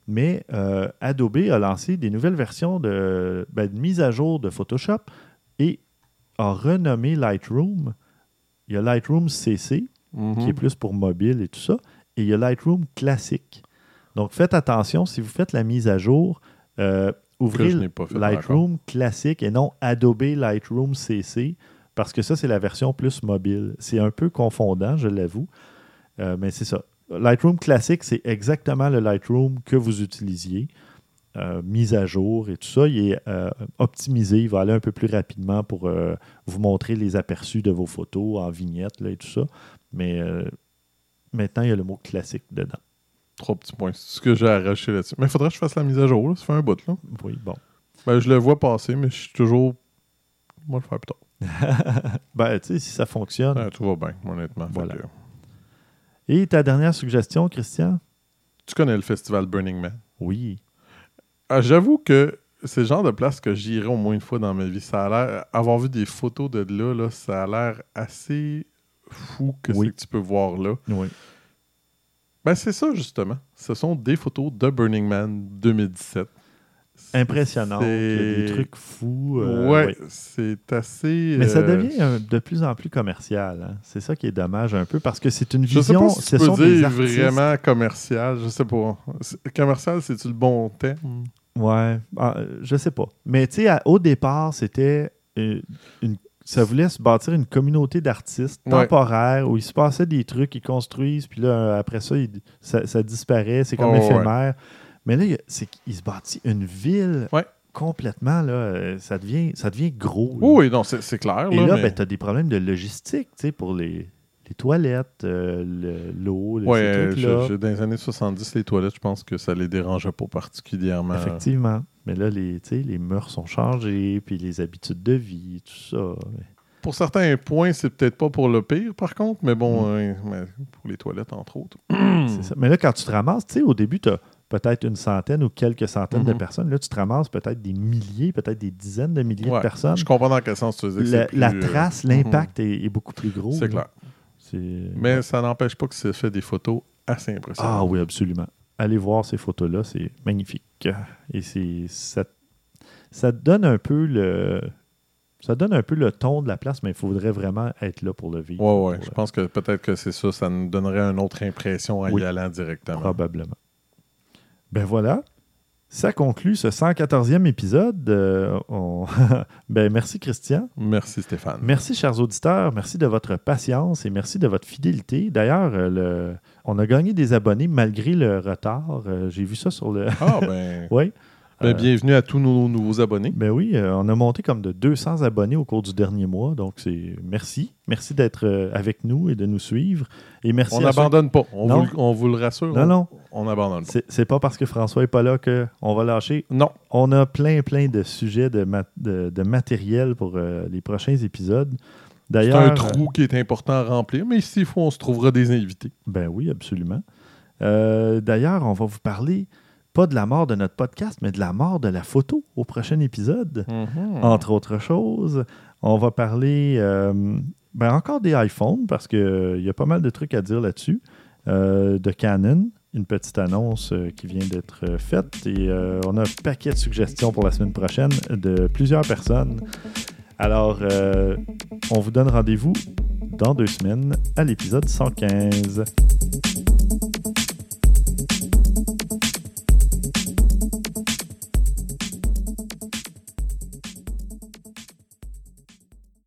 Mais Adobe a lancé des nouvelles versions de mise à jour de Photoshop et a renommé Lightroom. Il y a Lightroom CC, qui est plus pour mobile et tout ça, et il y a Lightroom classique. Donc, faites attention, si vous faites la mise à jour, ouvrez Lightroom classique et non Adobe Lightroom CC, parce que ça, c'est la version plus mobile. C'est un peu confondant, je l'avoue, mais c'est ça. Lightroom classique, c'est exactement le Lightroom que vous utilisiez, mise à jour et tout ça. Il est optimisé, il va aller un peu plus rapidement pour vous montrer les aperçus de vos photos en vignette là, et tout ça. Mais maintenant, il y a le mot classique dedans. 3 petits points. C'est ce que j'ai arraché là-dessus. Mais il faudrait que je fasse la mise à jour. Là. Ça fait un bout. Là. Oui, bon. Je le vois passer, mais je suis toujours... Moi, le faire plus tard. Tu sais, si ça fonctionne... tout va bien, honnêtement. Voilà. Et ta dernière suggestion, Christian? Tu connais le festival Burning Man? Oui. J'avoue que c'est le genre de place que j'irai au moins une fois dans ma vie. Ça a l'air... Avoir vu des photos de là, ça a l'air assez fou que c'est que tu peux voir là. Oui. C'est ça, justement. Ce sont des photos de Burning Man 2017. Impressionnant. Des trucs fous. C'est assez... Mais ça devient de plus en plus commercial. Hein? C'est ça qui est dommage un peu, parce que c'est une vision... Je sais pas si tu peux dire vraiment commercial. Je sais pas. Commercial, c'est-tu le bon terme? Ouais. Je sais pas. Mais tu sais, au départ, c'était ça voulait se bâtir une communauté d'artistes temporaires où il se passait des trucs, ils construisent, puis là, après ça, ça disparaît, c'est comme éphémère. Mais là, il se bâtit une ville complètement, là, ça devient gros. Là. Oui, non, c'est clair. Et là, tu as des problèmes de logistique, tu sais, pour les toilettes, l'eau, ces trucs-là. Dans les années 70, les toilettes, je pense que ça les dérangeait pas particulièrement. Effectivement. Mais là, les mœurs ont changé, puis les habitudes de vie, tout ça. Pour certains points, c'est peut-être pas pour le pire, par contre, mais bon, pour les toilettes, entre autres. C'est ça. Mais là, quand tu te ramasses, tu sais, au début, tu as peut-être une centaine ou quelques centaines de personnes. Là, tu te ramasses peut-être des milliers, peut-être des dizaines de milliers de personnes. Je comprends dans quel sens tu dis. La trace, l'impact est beaucoup plus gros. C'est clair. Mais ça n'empêche pas que ça fait des photos assez impressionnantes. Ah oui, absolument. Allez voir ces photos-là, c'est magnifique. Et ça donne un peu le ton de la place, mais il faudrait vraiment être là pour le vivre. Oui. Je pense que peut-être que c'est ça. Ça nous donnerait une autre impression en y allant directement. Probablement. Ben voilà. Ça conclut ce 114e épisode. Merci Christian. Merci Stéphane. Merci chers auditeurs. Merci de votre patience et merci de votre fidélité. D'ailleurs, on a gagné des abonnés malgré le retard. J'ai vu ça sur le... Oui. Bienvenue à tous nos nouveaux abonnés. Ben oui, on a monté comme de 200 abonnés au cours du dernier mois. Donc, merci. Merci d'être avec nous et de nous suivre. Et merci on n'abandonne pas. On vous le rassure. Non. On n'abandonne pas. C'est pas parce que François n'est pas là qu'on va lâcher. Non. On a plein de sujets de matériel pour les prochains épisodes. D'ailleurs, c'est un trou qui est important à remplir, mais s'il faut, on se trouvera des invités. Ben oui, absolument. D'ailleurs, on va vous parler... pas de la mort de notre podcast, mais de la mort de la photo au prochain épisode. Entre autres choses, on va parler encore des iPhones, parce qu'il y a pas mal de trucs à dire là-dessus. De Canon, une petite annonce qui vient d'être faite. Et on a un paquet de suggestions pour la semaine prochaine de plusieurs personnes. Alors, on vous donne rendez-vous dans 2 semaines à l'épisode 115.